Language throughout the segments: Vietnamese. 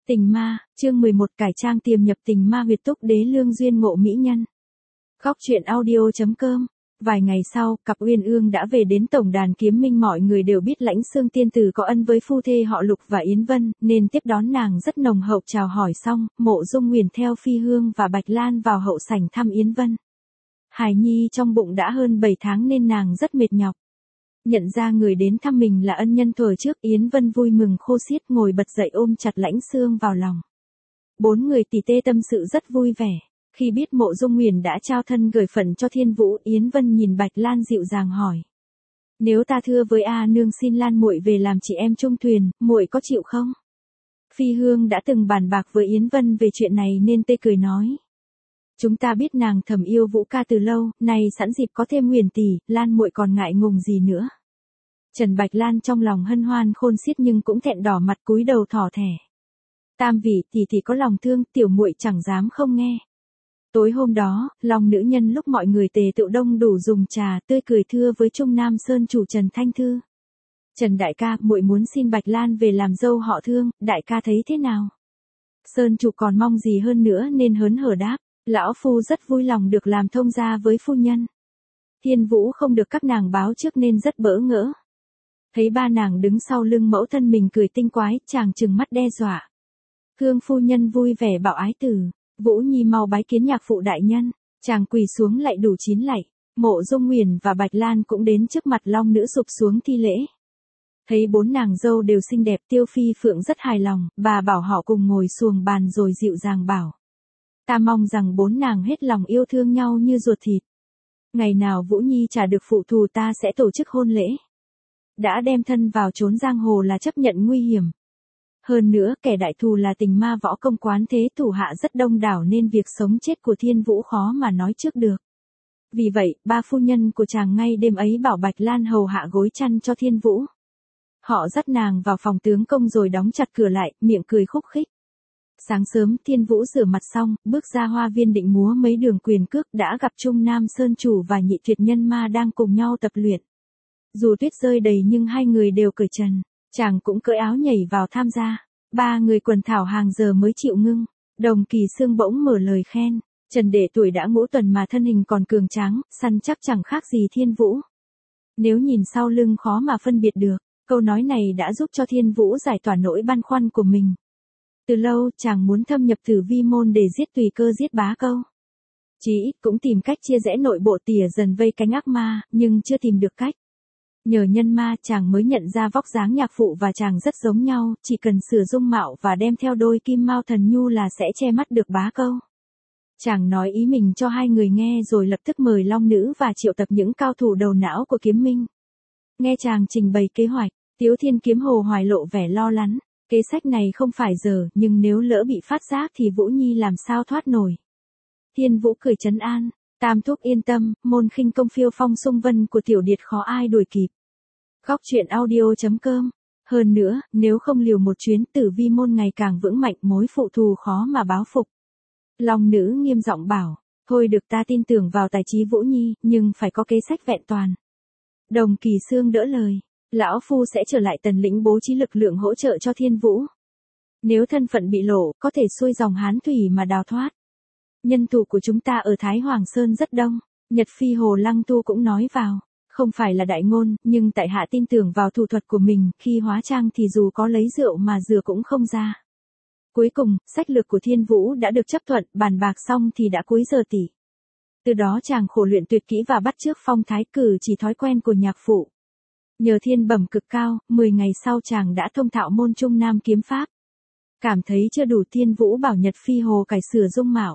Tình ma, chương 11 cải trang tiềm nhập tình ma huyệt Túc Đế lương duyên ngộ mỹ nhân. Góc truyện audio.com. Vài ngày sau, cặp Uyên Ương đã về đến tổng đàn kiếm minh. Mọi người đều biết Lãnh Xương tiên tử có ân với phu thê họ Lục và Yến Vân, nên tiếp đón nàng rất nồng hậu. Chào hỏi xong, Mộ Dung Nguyền theo Phi Hương và Bạch Lan vào hậu sảnh thăm Yến Vân. Hài nhi trong bụng đã hơn 7 tháng nên nàng rất mệt nhọc. Nhận ra người đến thăm mình là ân nhân thuở trước, Yến Vân vui mừng khôn xiết, ngồi bật dậy ôm chặt Lãnh Xương vào lòng. Bốn người tỉ tê tâm sự rất vui vẻ. Khi biết Mộ Dung Nguyền đã trao thân gửi phận cho Thiên Vũ, Yến Vân nhìn Bạch Lan dịu dàng hỏi: "Nếu ta thưa với A nương xin Lan muội về làm chị em chung thuyền, muội có chịu không?" Phi Hương đã từng bàn bạc với Yến Vân về chuyện này nên tê cười nói: "Chúng ta biết nàng thầm yêu Vũ ca từ lâu, nay sẵn dịp có thêm Nguyền tỷ, Lan muội còn ngại ngùng gì nữa." Trần Bạch Lan trong lòng hân hoan khôn xiết nhưng cũng thẹn đỏ mặt cúi đầu thỏ thẻ: "Tam vị tỷ có lòng thương, tiểu muội chẳng dám không nghe." Tối hôm đó, lòng nữ nhân lúc mọi người tề tựu đông đủ dùng trà, tươi cười thưa với Trung Nam Sơn chủ Trần Thanh Thư: "Trần đại ca, muội muốn xin Bạch Lan về làm dâu họ Thương, đại ca thấy thế nào?" Sơn chủ còn mong gì hơn nữa nên hớn hở đáp: "Lão phu rất vui lòng được làm thông gia với phu nhân." Thiên Vũ không được các nàng báo trước nên rất bỡ ngỡ. Thấy ba nàng đứng sau lưng mẫu thân mình cười tinh quái, chàng trừng mắt đe dọa: "Hương phu nhân vui vẻ bảo ái tử, Vũ nhi mau bái kiến nhạc phụ đại nhân." Chàng quỳ xuống lạy đủ 9 lạy. Mộ Dung Nguyền và Bạch Lan cũng đến trước mặt long nữ sụp xuống thi lễ. Thấy bốn nàng dâu đều xinh đẹp, Tiêu Phi Phượng rất hài lòng, bà bảo họ cùng ngồi xuồng bàn rồi dịu dàng bảo: "Ta mong rằng bốn nàng hết lòng yêu thương nhau như ruột thịt. Ngày nào Vũ nhi trả được phụ thù ta sẽ tổ chức hôn lễ. Đã đem thân vào chốn giang hồ là chấp nhận nguy hiểm. Hơn nữa kẻ đại thù là tình ma võ công quán thế, thủ hạ rất đông đảo nên việc sống chết của Thiên Vũ khó mà nói trước được. Vì vậy, ba phu nhân của chàng ngay đêm ấy bảo Bạch Lan hầu hạ gối chăn cho Thiên Vũ. Họ dắt nàng vào phòng tướng công rồi đóng chặt cửa lại, miệng cười khúc khích. Sáng sớm, Thiên Vũ rửa mặt xong, bước ra hoa viên định múa mấy đường quyền cước, đã gặp Trung Nam Sơn chủ và Nhị Tuyệt Nhân Ma đang cùng nhau tập luyện. Dù tuyết rơi đầy nhưng hai người đều cởi trần. Chàng cũng cởi áo nhảy vào tham gia. Ba người quần thảo hàng giờ mới chịu ngưng. Đồng Kỳ Sương bỗng mở lời khen: "Trần đệ tuổi đã ngũ tuần mà thân hình còn cường tráng, săn chắc chẳng khác gì Thiên Vũ. Nếu nhìn sau lưng khó mà phân biệt được." Câu nói này đã giúp cho Thiên Vũ giải tỏa nỗi băn khoăn của mình. Từ lâu chàng muốn thâm nhập Tử Vi môn để giết Tùy Cơ giết Bá Câu. Chí ít cũng tìm cách chia rẽ nội bộ tỉa dần vây cánh ác ma, nhưng chưa tìm được cách. Nhờ Nhân Ma chàng mới nhận ra vóc dáng nhạc phụ và chàng rất giống nhau, chỉ cần sửa dung mạo và đem theo đôi kim mao thần nhu là sẽ che mắt được Bá Câu. Chàng nói ý mình cho hai người nghe rồi lập tức mời long nữ và triệu tập những cao thủ đầu não của kiếm minh. Nghe chàng trình bày kế hoạch, Tiếu Thiên Kiếm Hồ hoài lộ vẻ lo lắng. Kế sách này không phải giờ, nhưng nếu lỡ bị phát giác thì Vũ nhi làm sao thoát nổi. Thiên Vũ cười trấn an: "Tam thúc yên tâm, môn khinh công phiêu phong xung vân của tiểu điệt khó ai đuổi kịp." Góc truyện audio.com. Hơn nữa, nếu không liều một chuyến, Tử Vi môn ngày càng vững mạnh, mối phụ thù khó mà báo phục. Long nữ nghiêm giọng bảo: "Thôi được, ta tin tưởng vào tài trí Vũ nhi, nhưng phải có kế sách vẹn toàn." Đồng Kỳ Sương đỡ lời: "Lão phu sẽ trở lại Tần lĩnh bố trí lực lượng hỗ trợ cho Thiên Vũ. Nếu thân phận bị lộ, có thể xuôi dòng Hán thủy mà đào thoát. Nhân thủ của chúng ta ở Thái Hoàng Sơn rất đông." Nhật Phi Hồ Lăng Tu cũng nói vào: "Không phải là đại ngôn, nhưng tại hạ tin tưởng vào thủ thuật của mình, khi hóa trang thì dù có lấy rượu mà rửa cũng không ra." Cuối cùng, sách lược của Thiên Vũ đã được chấp thuận, bàn bạc xong thì đã cuối giờ tỉ. Từ đó chàng khổ luyện tuyệt kỹ và bắt chước phong thái cử chỉ thói quen của nhạc phụ. Nhờ thiên bẩm cực cao, 10 ngày sau chàng đã thông thạo môn Trung Nam kiếm pháp. Cảm thấy chưa đủ, Thiên Vũ bảo Nhật Phi Hồ cải sửa dung mạo.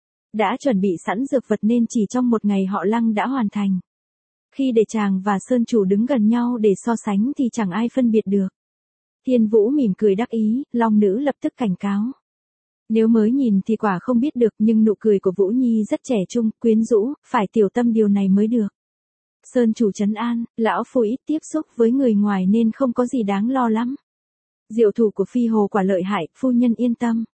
Đã chuẩn bị sẵn dược vật nên chỉ trong một ngày họ Lăng đã hoàn thành. Khi để chàng và Sơn chủ đứng gần nhau để so sánh thì chẳng ai phân biệt được. Thiên Vũ mỉm cười đắc ý, long nữ lập tức cảnh cáo: "Nếu mới nhìn thì quả không biết được, nhưng nụ cười của Vũ nhi rất trẻ trung, quyến rũ, phải tiểu tâm điều này mới được." Sơn chủ trấn an: "Lão phu ít tiếp xúc với người ngoài nên không có gì đáng lo lắm. Diệu thủ của Phi Hồ quả lợi hại, phu nhân yên tâm."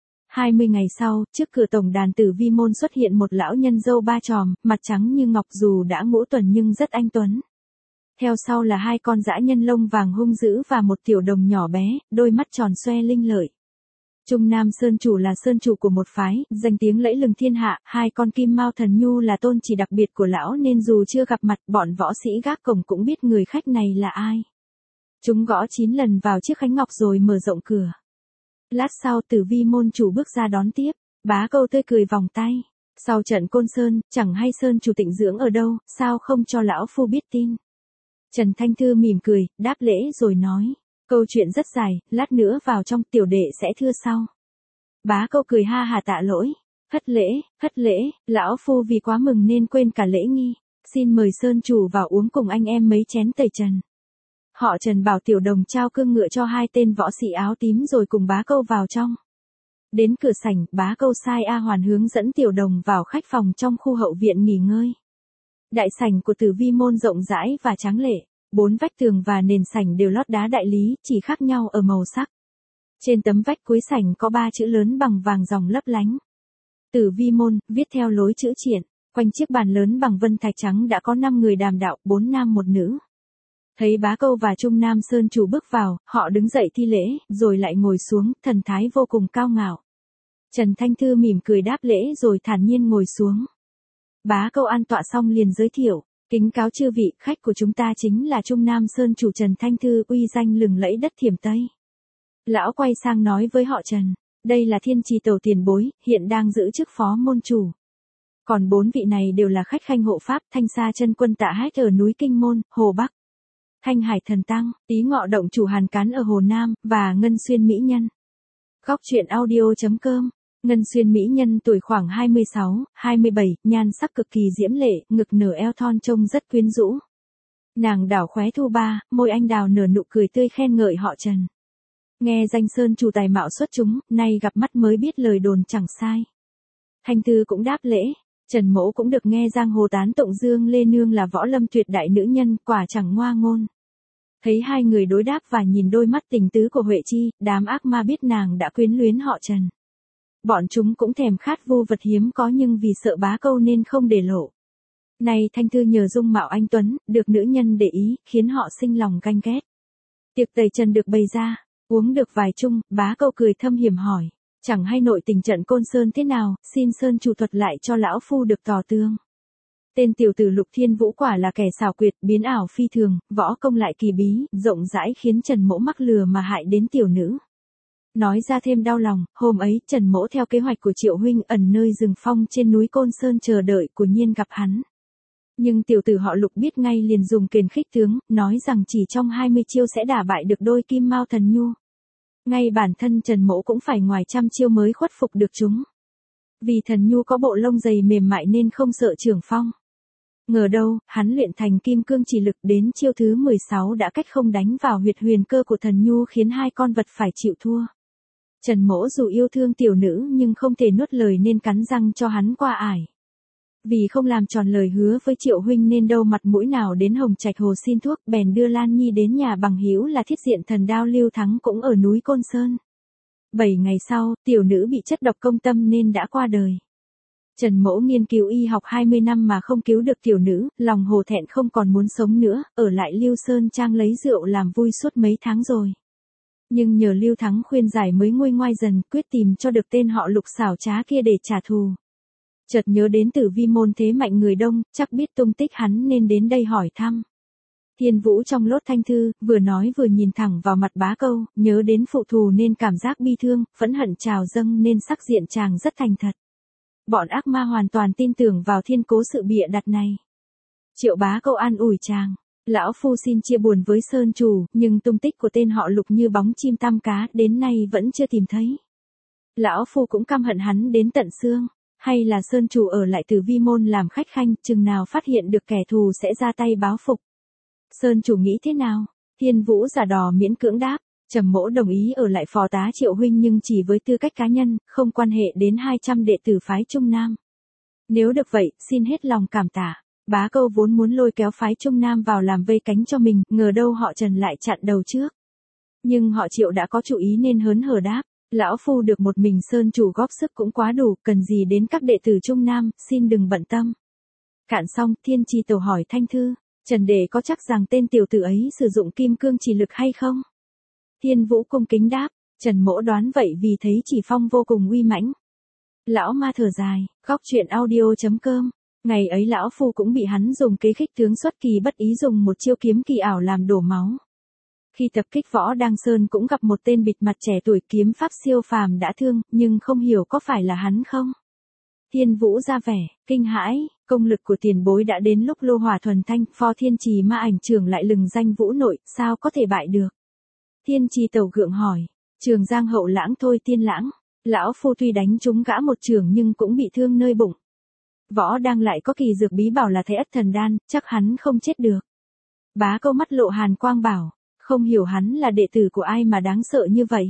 20 ngày sau, trước cửa tổng đàn Tử Vi môn xuất hiện một lão nhân râu ba chòm, mặt trắng như ngọc, dù đã ngũ tuần nhưng rất anh tuấn. Theo sau là hai con dã nhân lông vàng hung dữ và một tiểu đồng nhỏ bé, đôi mắt tròn xoe linh lợi. Trung Nam Sơn chủ là sơn chủ của một phái, danh tiếng lẫy lừng thiên hạ, hai con Kim Mao Thần Nhu là tôn chỉ đặc biệt của lão nên dù chưa gặp mặt bọn võ sĩ gác cổng cũng biết người khách này là ai. Chúng gõ 9 lần vào chiếc khánh ngọc rồi mở rộng cửa. Lát sau Tử Vi môn chủ bước ra đón tiếp, Bá Câu tươi cười vòng tay. Sau trận Côn Sơn, chẳng hay Sơn chủ tịnh dưỡng ở đâu, sao không cho lão phu biết tin. Trần Thanh Thư mỉm cười, đáp lễ rồi nói. Câu chuyện rất dài, lát nữa vào trong tiểu đệ sẽ thưa sau. Bá Câu cười ha hà tạ lỗi. Hất lễ, lão phu vì quá mừng nên quên cả lễ nghi. Xin mời Sơn chủ vào uống cùng anh em mấy chén tẩy trần. Họ Trần bảo tiểu đồng trao cương ngựa cho hai tên võ sĩ áo tím rồi cùng Bá Câu vào trong. Đến cửa sảnh, Bá Câu sai A Hoàn hướng dẫn tiểu đồng vào khách phòng trong khu hậu viện nghỉ ngơi. Đại sảnh của Tử Vi môn rộng rãi và tráng lệ, 4 vách tường và nền sảnh đều lót đá đại lý, chỉ khác nhau ở màu sắc. Trên tấm vách cuối sảnh có 3 chữ lớn bằng vàng ròng lấp lánh. Tử Vi môn, viết theo lối chữ triện, quanh chiếc bàn lớn bằng vân thạch trắng đã có 5 người đàm đạo, 4 nam 1 nữ. Thấy Bá Câu và Trung Nam Sơn chủ bước vào, họ đứng dậy thi lễ, rồi lại ngồi xuống, thần thái vô cùng cao ngạo. Trần Thanh Thư mỉm cười đáp lễ rồi thản nhiên ngồi xuống. Bá Câu an tọa xong liền giới thiệu, kính cáo chư vị, khách của chúng ta chính là Trung Nam Sơn chủ Trần Thanh Thư, uy danh lừng lẫy đất Thiểm Tây. Lão quay sang nói với họ Trần, đây là Thiên Trì Tổ tiền bối, hiện đang giữ chức phó môn chủ. Còn 4 vị này đều là khách khanh hộ pháp, Thanh Sa chân quân Tạ Hách ở núi Kinh Môn, Hồ Bắc. Thanh Hải Thần Tăng, Tý Ngọ động chủ Hàn Cán ở Hồ Nam, và Ngân Xuyên Mỹ Nhân. Góc truyện audio.com. Ngân Xuyên Mỹ Nhân tuổi khoảng 26, 27, nhan sắc cực kỳ diễm lệ, ngực nở eo thon trông rất quyến rũ. Nàng đảo khóe thu ba, môi anh đào nở nụ cười tươi khen ngợi họ Trần. Nghe danh Sơn chủ tài mạo xuất chúng, nay gặp mắt mới biết lời đồn chẳng sai. Thanh Thư cũng đáp lễ. Trần Mỗ cũng được nghe giang hồ tán tụng Dương Lê Nương là võ lâm tuyệt đại nữ nhân, quả chẳng ngoa ngôn. Thấy hai người đối đáp và nhìn đôi mắt tình tứ của Huệ Chi, đám ác ma biết nàng đã quyến luyến họ Trần. Bọn chúng cũng thèm khát vô vật hiếm có nhưng vì sợ Bá Câu nên không để lộ. Này Thanh Thư nhờ dung mạo anh tuấn, được nữ nhân để ý, khiến họ sinh lòng ganh ghét. Tiệc tẩy trần được bày ra, uống được vài chung, Bá Câu cười thâm hiểm hỏi. Chẳng hay nội tình trận Côn Sơn thế nào, xin Sơn chủ thuật lại cho lão phu được tỏ tường. Tên tiểu tử Lục Thiên Vũ quả là kẻ xảo quyệt, biến ảo phi thường, võ công lại kỳ bí, rộng rãi khiến Trần Mỗ mắc lừa mà hại đến tiểu nữ. Nói ra thêm đau lòng, hôm ấy Trần Mỗ theo kế hoạch của Triệu huynh ẩn nơi rừng phong trên núi Côn Sơn chờ đợi của nhiên gặp hắn. Nhưng tiểu tử họ Lục biết ngay liền dùng kền khích tướng, nói rằng chỉ trong 20 chiêu sẽ đả bại được đôi Kim Mao Thần Nhu. Ngay bản thân Trần Mỗ cũng phải ngoài trăm chiêu mới khuất phục được chúng. Vì Thần Nhu có bộ lông dày mềm mại nên không sợ trưởng phong. Ngờ đâu, hắn luyện thành kim cương chỉ lực đến chiêu thứ 16 đã cách không đánh vào huyệt huyền cơ của Thần Nhu khiến hai con vật phải chịu thua. Trần Mỗ dù yêu thương tiểu nữ nhưng không thể nuốt lời nên cắn răng cho hắn qua ải. Vì không làm tròn lời hứa với Triệu huynh nên đâu mặt mũi nào đến Hồng Trạch Hồ xin thuốc, bèn đưa Lan Nhi đến nhà bằng hữu là Thiết Diện Thần Đao Lưu Thắng cũng ở núi Côn Sơn. 7 ngày sau, tiểu nữ bị chất độc công tâm nên đã qua đời. Trần Mỗ nghiên cứu y học 20 năm mà không cứu được tiểu nữ, lòng hổ thẹn không còn muốn sống nữa, ở lại Lưu Sơn Trang lấy rượu làm vui suốt mấy tháng rồi. Nhưng nhờ Lưu Thắng khuyên giải mới nguôi ngoai dần, quyết tìm cho được tên họ Lục xảo trá kia để trả thù. Chợt nhớ đến Tử Vi môn thế mạnh người đông, chắc biết tung tích hắn nên đến đây hỏi thăm. Thiên Vũ trong lốt Thanh Thư, vừa nói vừa nhìn thẳng vào mặt Bá Câu, nhớ đến phụ thù nên cảm giác bi thương, phẫn hận trào dâng nên sắc diện chàng rất thành thật. Bọn ác ma hoàn toàn tin tưởng vào thiên cố sự bịa đặt này. Triệu Bá Câu an ủi chàng. Lão phu xin chia buồn với Sơn chủ, nhưng tung tích của tên họ Lục như bóng chim tăm cá, đến nay vẫn chưa tìm thấy. Lão phu cũng căm hận hắn đến tận xương. Hay là Sơn chủ ở lại Tử Vi môn làm khách khanh, chừng nào phát hiện được kẻ thù sẽ ra tay báo phục. Sơn chủ nghĩ thế nào? Thiên Vũ giả đò miễn cưỡng đáp. Trầm Mỗ đồng ý ở lại phò tá Triệu huynh nhưng chỉ với tư cách cá nhân, không quan hệ đến 200 đệ tử phái Trung Nam. Nếu được vậy, xin hết lòng cảm tạ. Bá Câu vốn muốn lôi kéo phái Trung Nam vào làm vây cánh cho mình, ngờ đâu họ Trần lại chặn đầu trước. Nhưng họ Triệu đã có chủ ý nên hớn hở đáp. Lão phu được một mình Sơn chủ góp sức cũng quá đủ, cần gì đến các đệ tử Trung Nam, xin đừng bận tâm. Cạn xong, Thiên Trì Tổ hỏi Thanh Thư, Trần đệ có chắc rằng tên tiểu tử ấy sử dụng kim cương chỉ lực hay không? Thiên Vũ cung kính đáp, Trần Mỗ đoán vậy vì thấy Chỉ Phong vô cùng uy mãnh. Lão ma thở dài, góc chuyện audio.com. Ngày ấy lão phu cũng bị hắn dùng kế khích tướng xuất kỳ bất ý dùng một chiêu kiếm kỳ ảo làm đổ máu. Khi tập kích Võ Đăng Sơn cũng gặp một tên bịt mặt trẻ tuổi kiếm pháp siêu phàm đã thương, nhưng không hiểu có phải là hắn không. Thiên Vũ ra vẻ kinh hãi, công lực của tiền bối đã đến lúc lô hỏa thuần thanh, Phó Thiên Trì ma ảnh trưởng lại lừng danh vũ nội, sao có thể bại được. Thiên Trì tẩu gượng hỏi, Trường Giang hậu lãng thôi Tiên Lãng, lão phu tuy đánh trúng gã một trường nhưng cũng bị thương nơi bụng. Võ Đăng lại có kỳ dược bí bảo là Thái Ất Thần Đan, chắc hắn không chết được. Bá Câu mắt lộ hàn quang bảo, không hiểu hắn là đệ tử của ai mà đáng sợ như vậy.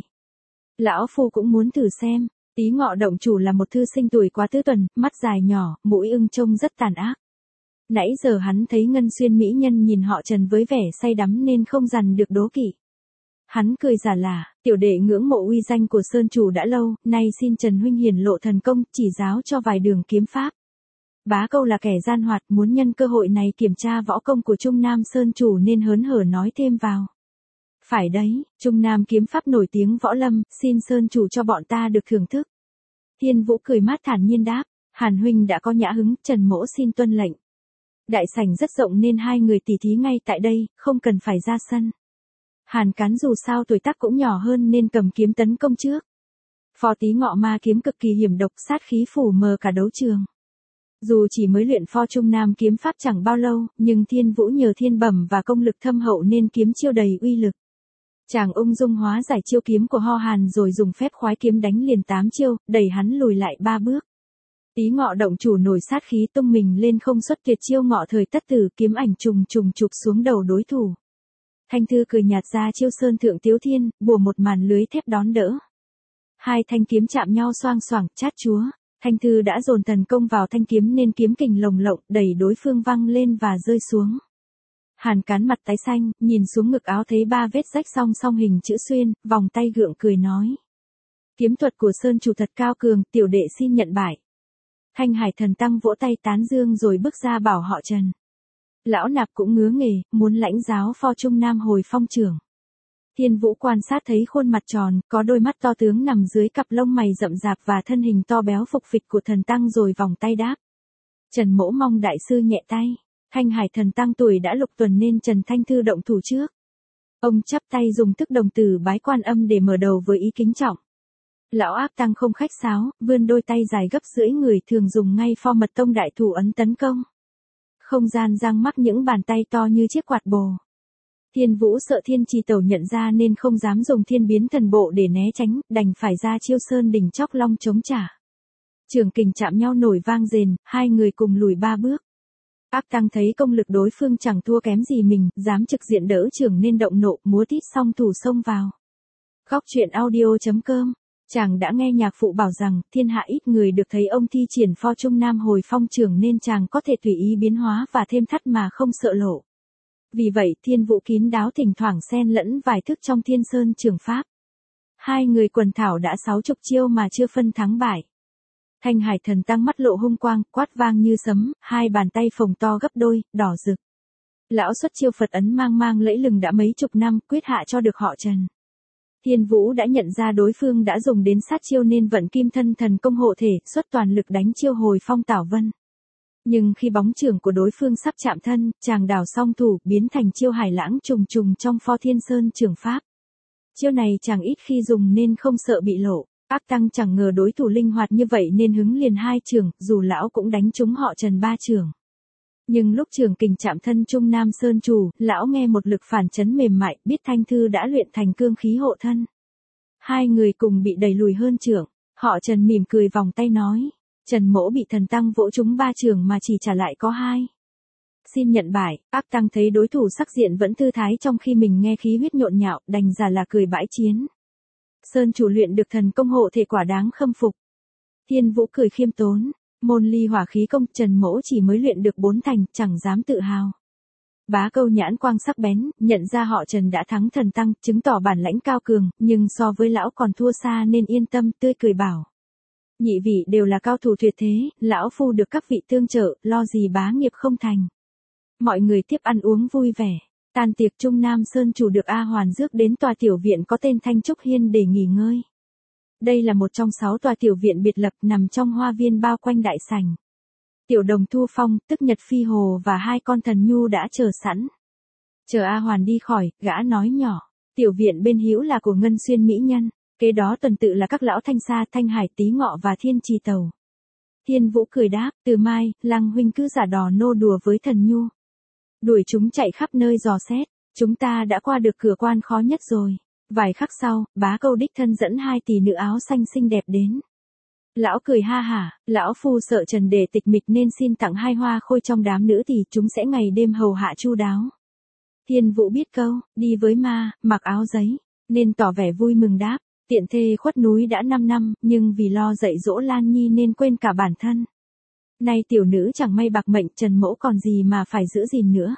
Lão phu cũng muốn thử xem. Tý Ngọ động chủ là một thư sinh tuổi quá tứ tuần, mắt dài nhỏ, mũi ưng trông rất tàn ác. Nãy giờ hắn thấy Ngân Xuyên mỹ nhân nhìn họ Trần với vẻ say đắm nên không dằn được đố kỵ. Hắn cười giả lả, tiểu đệ ngưỡng mộ uy danh của Sơn chủ đã lâu, nay xin Trần huynh hiển lộ thần công, chỉ giáo cho vài đường kiếm pháp. Bá Câu là kẻ gian hoạt, muốn nhân cơ hội này kiểm tra võ công của Trung Nam Sơn chủ nên hớn hở nói thêm vào. Phải đấy, Trung Nam kiếm pháp nổi tiếng võ lâm, xin Sơn chủ cho bọn ta được thưởng thức. Thiên Vũ cười mát thản nhiên đáp, Hàn huynh đã có nhã hứng, Trần Mỗ xin tuân lệnh. Đại sảnh rất rộng nên hai người tỉ thí ngay tại đây, không cần phải ra sân. Hàn Cán dù sao tuổi tác cũng nhỏ hơn nên cầm kiếm tấn công trước. Phó Tý Ngọ ma kiếm cực kỳ hiểm độc, sát khí phủ mờ cả đấu trường. Dù chỉ mới luyện Phó Trung Nam kiếm pháp chẳng bao lâu, nhưng Thiên Vũ nhờ thiên bẩm và công lực thâm hậu nên kiếm chiêu đầy uy lực. Chàng ung dung hóa giải chiêu kiếm của Ho Hàn rồi dùng phép khoái kiếm đánh liền 8 chiêu, đẩy hắn lùi lại 3 bước. Tý Ngọ động chủ nổi sát khí tung mình lên không xuất tuyệt chiêu Ngọ Thời Tất Tử, kiếm ảnh trùng trùng chụp xuống đầu đối thủ. Thanh Thư cười nhạt ra chiêu Sơn Thượng Tiếu Thiên, bùa một màn lưới thép đón đỡ. Hai thanh kiếm chạm nhau xoang xoảng, chát chúa. Thanh Thư đã dồn thần công vào thanh kiếm nên kiếm kình lồng lộng, đẩy đối phương văng lên và rơi xuống. Hàn Cán mặt tái xanh, nhìn xuống ngực áo thấy 3 vết rách song song hình chữ xuyên, vòng tay gượng cười nói. Kiếm thuật của Sơn chủ thật cao cường, tiểu đệ xin nhận bại. Thanh Hải Thần Tăng vỗ tay tán dương rồi bước ra bảo họ Trần. Lão nạp cũng ngứa nghề, muốn lãnh giáo Phó Trung Nam hồi phong trưởng. Thiên Vũ quan sát thấy khuôn mặt tròn, có đôi mắt to tướng nằm dưới cặp lông mày rậm rạp và thân hình to béo phục phịch của Thần Tăng rồi vòng tay đáp. Trần Mỗ mong đại sư nhẹ tay. Thanh Hải Thần Tăng tuổi đã lục tuần nên Trần Thanh Thư động thủ trước. Ông chắp tay dùng thức đồng tử bái Quan Âm để mở đầu với ý kính trọng. Lão ác tăng không khách sáo, vươn đôi tay dài gấp rưỡi người thường dùng ngay Pho Mật Tông đại thủ ấn tấn công. Không gian giang mắc những bàn tay to như chiếc quạt bồ. Thiên Vũ sợ Thiên Trì tẩu nhận ra nên không dám dùng thiên biến thần bộ để né tránh, đành phải ra chiêu Sơn Đỉnh Chóc Long chống trả. Trường kình chạm nhau nổi vang rền, hai người cùng lùi 3 bước. Áp tăng thấy công lực đối phương chẳng thua kém gì mình, dám trực diện đỡ trường nên động nộ, múa tít song thủ xông vào. Góc chuyện audio.com. Chàng đã nghe nhạc phụ bảo rằng, thiên hạ ít người được thấy ông thi triển Phó Trung Nam hồi phong trường nên chàng có thể tùy ý biến hóa và thêm thắt mà không sợ lộ. Vì vậy, Thiên Vũ kín đáo thỉnh thoảng xen lẫn vài thức trong Thiên Sơn trường pháp. Hai người quần thảo đã 60 chiêu mà chưa phân thắng bại. Thanh Hải Thần Tăng mắt lộ hung quang, quát vang như sấm, hai bàn tay phồng to gấp đôi, đỏ rực. Lão xuất chiêu Phật ấn mang mang lẫy lừng đã mấy chục năm, quyết hạ cho được họ Trần. Thiên Vũ đã nhận ra đối phương đã dùng đến sát chiêu nên vận Kim Thân Thần công hộ thể, xuất toàn lực đánh chiêu hồi phong Tảo Vân. Nhưng khi bóng chưởng của đối phương sắp chạm thân, chàng đảo song thủ, biến thành chiêu Hải Lãng trùng trùng trong Pho Thiên Sơn trường pháp. Chiêu này chàng ít khi dùng nên không sợ bị lộ. Ác tăng chẳng ngờ đối thủ linh hoạt như vậy nên hứng liền 2 trường, dù lão cũng đánh trúng họ Trần 3 trường. Nhưng lúc trường kình chạm thân Trung Nam Sơn chủ, lão nghe một lực phản chấn mềm mại, biết Thanh Thư đã luyện thành cương khí hộ thân. Hai người cùng bị đẩy lùi hơn trường. Họ Trần mỉm cười vòng tay nói, Trần Mỗ bị Thần Tăng vỗ trúng 3 trường mà chỉ trả lại có 2. Xin nhận bại. Ác tăng thấy đối thủ sắc diện vẫn thư thái trong khi mình nghe khí huyết nhộn nhạo, đành giả là cười bãi chiến. Sơn chủ luyện được thần công hộ thể quả đáng khâm phục. Thiên Vũ cười khiêm tốn, môn ly hỏa khí công Trần Mỗ chỉ mới luyện được 4 thành, chẳng dám tự hào. Bá Câu nhãn quang sắc bén, nhận ra họ Trần đã thắng Thần Tăng, chứng tỏ bản lãnh cao cường, nhưng so với lão còn thua xa nên yên tâm, tươi cười bảo. Nhị vị đều là cao thủ tuyệt thế, lão phu được các vị tương trợ, lo gì bá nghiệp không thành. Mọi người tiếp ăn uống vui vẻ. Tan tiệc Trung Nam Sơn chủ được A Hoàn rước đến tòa tiểu viện có tên Thanh Trúc Hiên để nghỉ ngơi. Đây là một trong 6 tòa tiểu viện biệt lập nằm trong hoa viên bao quanh đại sảnh. Tiểu Đồng Thu Phong, tức Nhật Phi Hồ và 2 con thần nhu đã chờ sẵn. Chờ A Hoàn đi khỏi, gã nói nhỏ, tiểu viện bên hữu là của Ngân Xuyên mỹ nhân, kế đó tuần tự là các lão Thanh Sa, Thanh Hải, Tý Ngọ và Thiên Trì Tàu. Thiên Vũ cười đáp, từ mai, Lăng huynh cứ giả đò nô đùa với thần nhu. Đuổi chúng chạy khắp nơi dò xét, chúng ta đã qua được cửa quan khó nhất rồi. Vài khắc sau, Bá Câu đích thân dẫn 2 tỷ nữ áo xanh xinh đẹp đến. Lão cười ha hả, lão phu sợ Trần Đề tịch mịch nên xin tặng 2 hoa khôi trong đám nữ thì chúng sẽ ngày đêm hầu hạ chu đáo. Thiên Vũ biết câu, đi với ma, mặc áo giấy, nên tỏ vẻ vui mừng đáp, tiện thê khuất núi đã 5 năm, nhưng vì lo dạy dỗ Lan Nhi nên quên cả bản thân. Nay tiểu nữ chẳng may bạc mệnh, Trần mẫu còn gì mà phải giữ gìn nữa.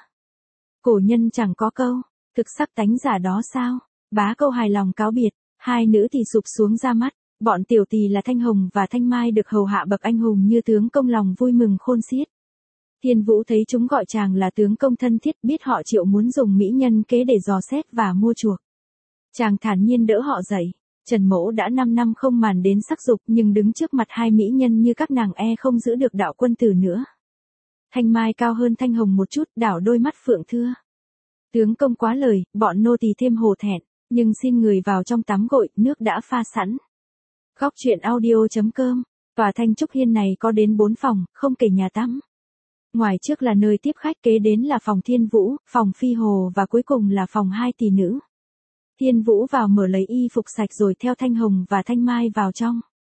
Cổ nhân chẳng có câu, thực sắc tánh giả đó sao? Bá Câu hài lòng cáo biệt, 2 nữ thì sụp xuống ra mắt, bọn tiểu tỳ là Thanh Hồng và Thanh Mai được hầu hạ bậc anh hùng như tướng công lòng vui mừng khôn xiết. Thiên Vũ thấy chúng gọi chàng là tướng công thân thiết, biết họ chịu muốn dùng mỹ nhân kế để dò xét và mua chuộc. Chàng thản nhiên đỡ họ dậy. Trần mẫu đã 5 năm không màn đến sắc dục, nhưng đứng trước mặt 2 mỹ nhân như các nàng không giữ được đạo quân tử nữa. Thanh Mai cao hơn Thanh Hồng một chút, đảo đôi mắt phượng thưa. Tướng công quá lời, bọn nô tỳ thêm hổ thẹn, nhưng xin người vào trong tắm gội, nước đã pha sẵn. Góc truyện audio.com. Tòa Thanh Trúc Hiên này có đến 4 phòng, không kể nhà tắm. Ngoài trước là nơi tiếp khách, kế đến là phòng Thiên Vũ, phòng Phi Hồ và cuối cùng là phòng 2 tỷ nữ. Thiên Vũ vào mở lấy y phục sạch rồi theo Thanh Hồng và Thanh Mai vào trong.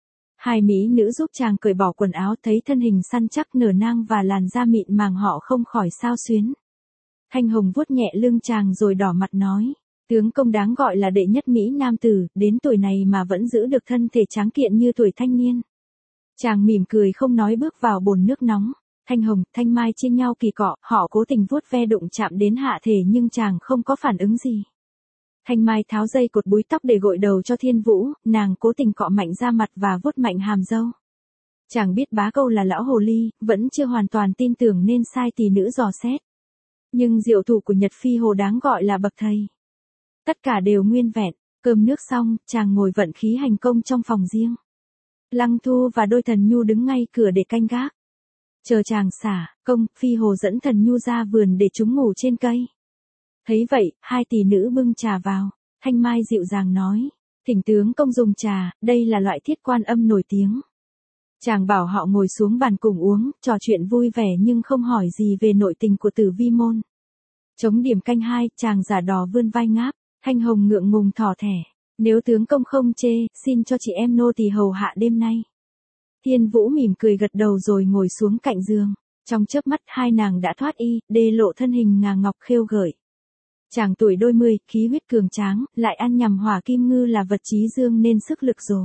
2 mỹ nữ giúp chàng cởi bỏ quần áo, thấy thân hình săn chắc nở nang và làn da mịn màng họ không khỏi xao xuyến. Thanh Hồng vuốt nhẹ lưng chàng rồi đỏ mặt nói, tướng công đáng gọi là đệ nhất mỹ nam tử, đến tuổi này mà vẫn giữ được thân thể tráng kiện như tuổi thanh niên. Chàng mỉm cười không nói bước vào bồn nước nóng. Thanh Hồng, Thanh Mai chia nhau kỳ cọ, họ cố tình vuốt ve đụng chạm đến hạ thể nhưng chàng không có phản ứng gì. Thanh Mai tháo dây cột búi tóc để gội đầu cho Thiên Vũ, nàng cố tình cọ mạnh ra mặt và vuốt mạnh hàm râu. Chàng biết Bá Câu là lão hồ ly, vẫn chưa hoàn toàn tin tưởng nên sai tỷ nữ dò xét. Nhưng diệu thủ của Nhật Phi Hồ đáng gọi là bậc thầy. Tất cả đều nguyên vẹn, cơm nước xong, chàng ngồi vận khí hành công trong phòng riêng. Lăng Thu và đôi thần nhu đứng ngay cửa để canh gác. Chờ chàng xả công, Phi Hồ dẫn thần nhu ra vườn để chúng ngủ trên cây. Thấy vậy, 2 tỷ nữ bưng trà vào, Thanh Mai dịu dàng nói, thỉnh tướng công dùng trà, đây là loại thiết quan âm nổi tiếng. Chàng bảo họ ngồi xuống bàn cùng uống, trò chuyện vui vẻ nhưng không hỏi gì về nội tình của Tử Vi môn. Chống điểm canh 2, chàng giả đò vươn vai ngáp, Thanh Hồng ngượng ngùng thỏ thẻ, nếu tướng công không chê, xin cho chị em nô tỳ hầu hạ đêm nay. Thiên Vũ mỉm cười gật đầu rồi ngồi xuống cạnh giường. Trong chớp mắt 2 nàng đã thoát y, đê lộ thân hình ngà ngọc khêu gợi. Chàng tuổi đôi 10, khí huyết cường tráng, lại ăn nhằm hỏa kim ngư là vật chí dương nên sức lực rồ.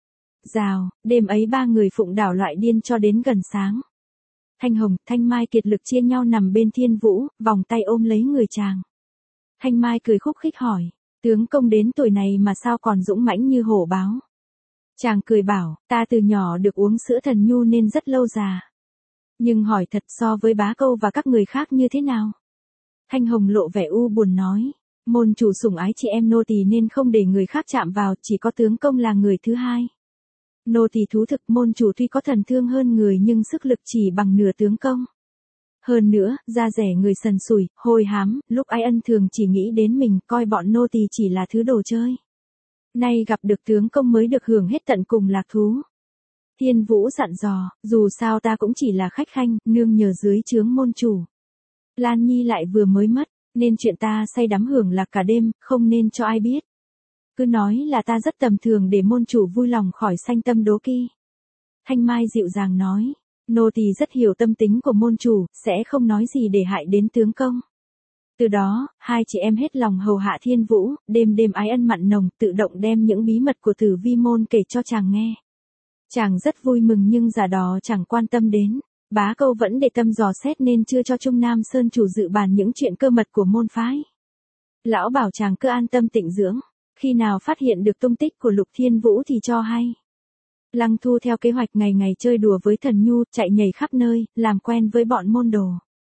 Rào, đêm ấy 3 người phụng đảo loại điên cho đến gần sáng. Thanh Hồng, Thanh Mai kiệt lực chia nhau nằm bên Thiên Vũ, vòng tay ôm lấy người chàng. Thanh Mai cười khúc khích hỏi, tướng công đến tuổi này mà sao còn dũng mãnh như hổ báo. Chàng cười bảo, ta từ nhỏ được uống sữa thần nhu nên rất lâu già. Nhưng hỏi thật, so với Bá Câu và các người khác như thế nào? Thanh Hồng lộ vẻ u buồn nói, môn chủ sủng ái chị em nô tỳ nên không để người khác chạm vào, chỉ có tướng công là người thứ hai. Nô tỳ thú thực, môn chủ tuy có thần thương hơn người nhưng sức lực chỉ bằng nửa tướng công. Hơn nữa, da rẻ người sần sùi, hôi hám, lúc ai ân thường chỉ nghĩ đến mình, coi bọn nô tỳ chỉ là thứ đồ chơi. Nay gặp được tướng công mới được hưởng hết tận cùng lạc thú. Thiên Vũ dặn dò, dù sao ta cũng chỉ là khách khanh, nương nhờ dưới trướng môn chủ. Lan Nhi lại vừa mới mất, nên chuyện ta say đắm hưởng lạc cả đêm, không nên cho ai biết. Cứ nói là ta rất tầm thường để môn chủ vui lòng khỏi sanh tâm đố kỵ. Thanh Mai dịu dàng nói, nô tỳ rất hiểu tâm tính của môn chủ, sẽ không nói gì để hại đến tướng công. Từ đó, 2 chị em hết lòng hầu hạ Thiên Vũ, đêm đêm ái ân mặn nồng, tự động đem những bí mật của Tử Vi môn kể cho chàng nghe. Chàng rất vui mừng nhưng giả đò chẳng quan tâm đến. Bá Câu vẫn để tâm dò xét nên chưa cho Trung Nam Sơn chủ dự bàn những chuyện cơ mật của môn phái. Lão bảo chàng cứ an tâm tịnh dưỡng, khi nào phát hiện được tung tích của Lục Thiên Vũ thì cho hay. Lăng Thu theo kế hoạch ngày ngày chơi đùa với thần nhu, chạy nhảy khắp nơi, làm quen với bọn môn đồ.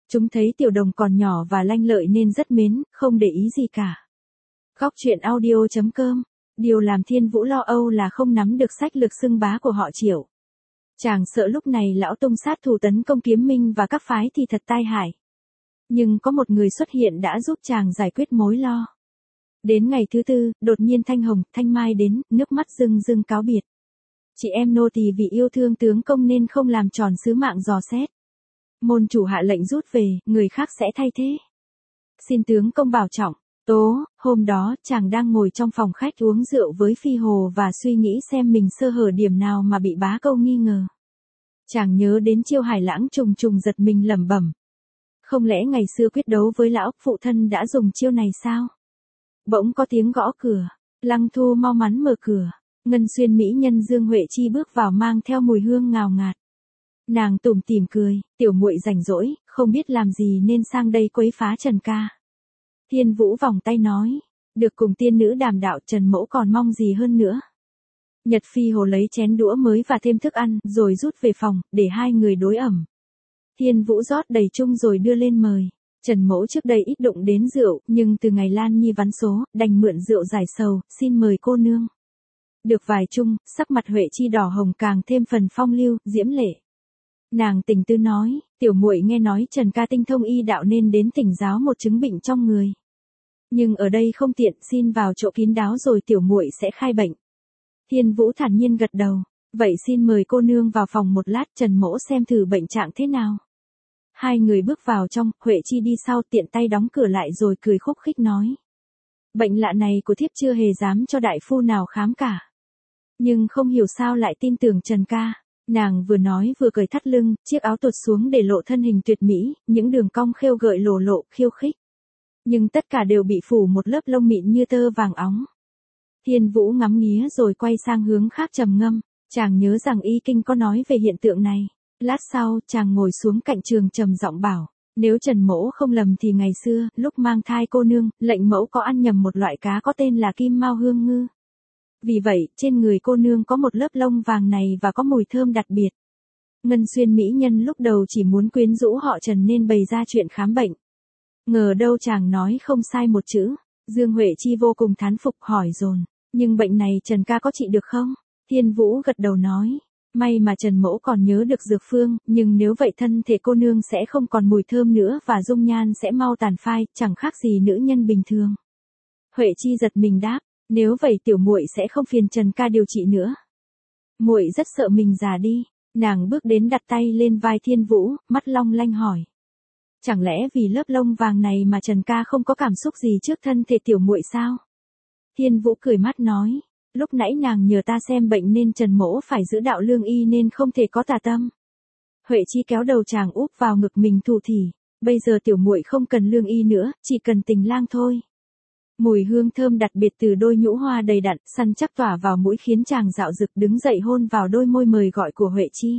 Chúng thấy tiểu đồng còn nhỏ và lanh lợi nên rất mến, không để ý gì cả. Góc truyện audio.com. Điều làm Thiên Vũ lo âu là không nắm được sách lược xưng bá của họ Triệu. Chàng sợ lúc này lão tung sát thủ tấn công Kiếm Minh và các phái thì thật tai hại. Nhưng có một người xuất hiện đã giúp chàng giải quyết mối lo. Đến ngày thứ tư, đột nhiên Thanh Hồng, Thanh Mai đến, nước mắt rưng rưng cáo biệt. Chị em nô tỳ vì yêu thương tướng công nên không làm tròn sứ mạng dò xét. Môn chủ hạ lệnh rút về, người khác sẽ thay thế. Xin tướng công bảo trọng. Tố, hôm đó, chàng đang ngồi trong phòng khách uống rượu với Phi Hồ và suy nghĩ xem mình sơ hở điểm nào mà bị bá câu nghi ngờ. Chàng nhớ đến chiêu Hải Lãng trùng trùng giật mình lẩm bẩm. Không lẽ ngày xưa quyết đấu với lão, phụ thân đã dùng chiêu này sao? Bỗng có tiếng gõ cửa, Lăng Thu mau mắn mở cửa, ngân xuyên mỹ nhân Dương Huệ Chi bước vào mang theo mùi hương ngào ngạt. Nàng tủm tỉm cười, tiểu muội rảnh rỗi, không biết làm gì nên sang đây quấy phá Trần ca. Thiên Vũ vòng tay nói, được cùng tiên nữ đàm đạo Trần mẫu còn mong gì hơn nữa. Nhật Phi Hồ lấy chén đũa mới và thêm thức ăn, rồi rút về phòng, để hai người đối ẩm. Thiên Vũ rót đầy chung rồi đưa lên mời. Trần mẫu trước đây ít đụng đến rượu, nhưng từ ngày Lan Nhi vắn số, đành mượn rượu giải sầu, xin mời cô nương. Được vài chung, sắc mặt Huệ Chi đỏ hồng càng thêm phần phong lưu, diễm lệ. Nàng tình tư nói, tiểu muội nghe nói Trần ca tinh thông y đạo nên đến thỉnh giáo một chứng bệnh trong người. Nhưng ở đây không tiện, xin vào chỗ kín đáo rồi tiểu muội sẽ khai bệnh. Thiên Vũ thản nhiên gật đầu, vậy xin mời cô nương vào phòng một lát, Trần mẫu xem thử bệnh trạng thế nào. Hai người bước vào trong, Huệ Chi đi sau tiện tay đóng cửa lại rồi cười khúc khích nói. Bệnh lạ này của thiếp chưa hề dám cho đại phu nào khám cả. Nhưng không hiểu sao lại tin tưởng Trần ca. Nàng vừa nói vừa cởi thắt lưng, chiếc áo tuột xuống để lộ thân hình tuyệt mỹ, những đường cong khêu gợi lồ lộ, khiêu khích. Nhưng tất cả đều bị phủ một lớp lông mịn như tơ vàng óng. Thiên Vũ ngắm nghía rồi quay sang hướng khác trầm ngâm, chàng nhớ rằng y kinh có nói về hiện tượng này. Lát sau, chàng ngồi xuống cạnh trường trầm giọng bảo, nếu Trần mẫu không lầm thì ngày xưa, lúc mang thai cô nương, lệnh mẫu có ăn nhầm một loại cá có tên là kim mao hương ngư. Vì vậy, trên người cô nương có một lớp lông vàng này và có mùi thơm đặc biệt. Ngân xuyên mỹ nhân lúc đầu chỉ muốn quyến rũ họ Trần nên bày ra chuyện khám bệnh. Ngờ đâu chàng nói không sai một chữ. Dương Huệ Chi vô cùng thán phục hỏi dồn, nhưng bệnh này Trần ca có trị được không? Thiên Vũ gật đầu nói, may mà Trần mẫu còn nhớ được dược phương, nhưng nếu vậy thân thể cô nương sẽ không còn mùi thơm nữa và dung nhan sẽ mau tàn phai, chẳng khác gì nữ nhân bình thường. Huệ Chi giật mình đáp, nếu vậy tiểu muội sẽ không phiền Trần ca điều trị nữa. Muội rất sợ mình già đi. Nàng bước đến đặt tay lên vai Thiên Vũ, mắt long lanh hỏi. Chẳng lẽ vì lớp lông vàng này mà Trần ca không có cảm xúc gì trước thân thể tiểu muội sao? Thiên Vũ cười mắt nói, lúc nãy nàng nhờ ta xem bệnh nên Trần mỗ phải giữ đạo lương y nên không thể có tà tâm. Huệ Chi kéo đầu chàng úp vào ngực mình thủ thỉ, bây giờ tiểu muội không cần lương y nữa, chỉ cần tình lang thôi. Mùi hương thơm đặc biệt từ đôi nhũ hoa đầy đặn, săn chắc tỏa vào mũi khiến chàng dạo dực đứng dậy hôn vào đôi môi mời gọi của Huệ Chi.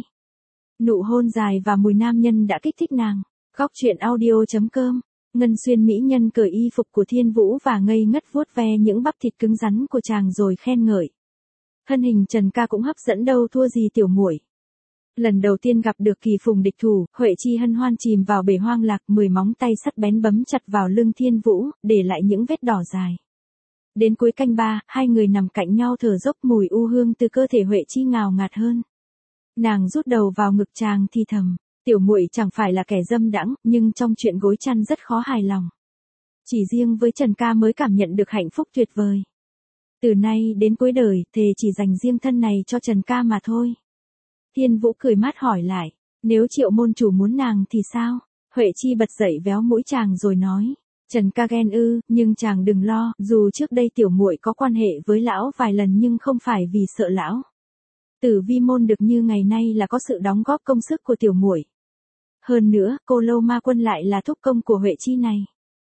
Nụ hôn dài và mùi nam nhân đã kích thích nàng. Góc truyện audio.com. Ngân xuyên mỹ nhân cởi y phục của Thiên Vũ và ngây ngất vuốt ve những bắp thịt cứng rắn của chàng rồi khen ngợi. Thân hình Trần ca cũng hấp dẫn đâu thua gì tiểu muội. Lần đầu tiên gặp được kỳ phùng địch thủ, Huệ Chi hân hoan chìm vào bể hoang lạc, 10 móng tay sắt bén bấm chặt vào lưng Thiên Vũ, để lại những vết đỏ dài. Đến cuối canh 3, hai người nằm cạnh nhau thở dốc, mùi u hương từ cơ thể Huệ Chi ngào ngạt hơn. Nàng rút đầu vào ngực chàng thì thầm, tiểu muội chẳng phải là kẻ dâm đãng, nhưng trong chuyện gối chăn rất khó hài lòng. Chỉ riêng với Trần ca mới cảm nhận được hạnh phúc tuyệt vời. Từ nay đến cuối đời, thề chỉ dành riêng thân này cho Trần ca mà thôi. Thiên Vũ cười mát hỏi lại, nếu Triệu môn chủ muốn nàng thì sao? Huệ Chi bật dậy véo mũi chàng rồi nói, Trần ca ghen ư, nhưng chàng đừng lo, dù trước đây tiểu muội có quan hệ với lão vài lần nhưng không phải vì sợ lão. Tử vi môn được như ngày nay là có sự đóng góp công sức của tiểu muội. Hơn nữa, cô Lâu Ma Quân lại là thúc công của Huệ Chi này.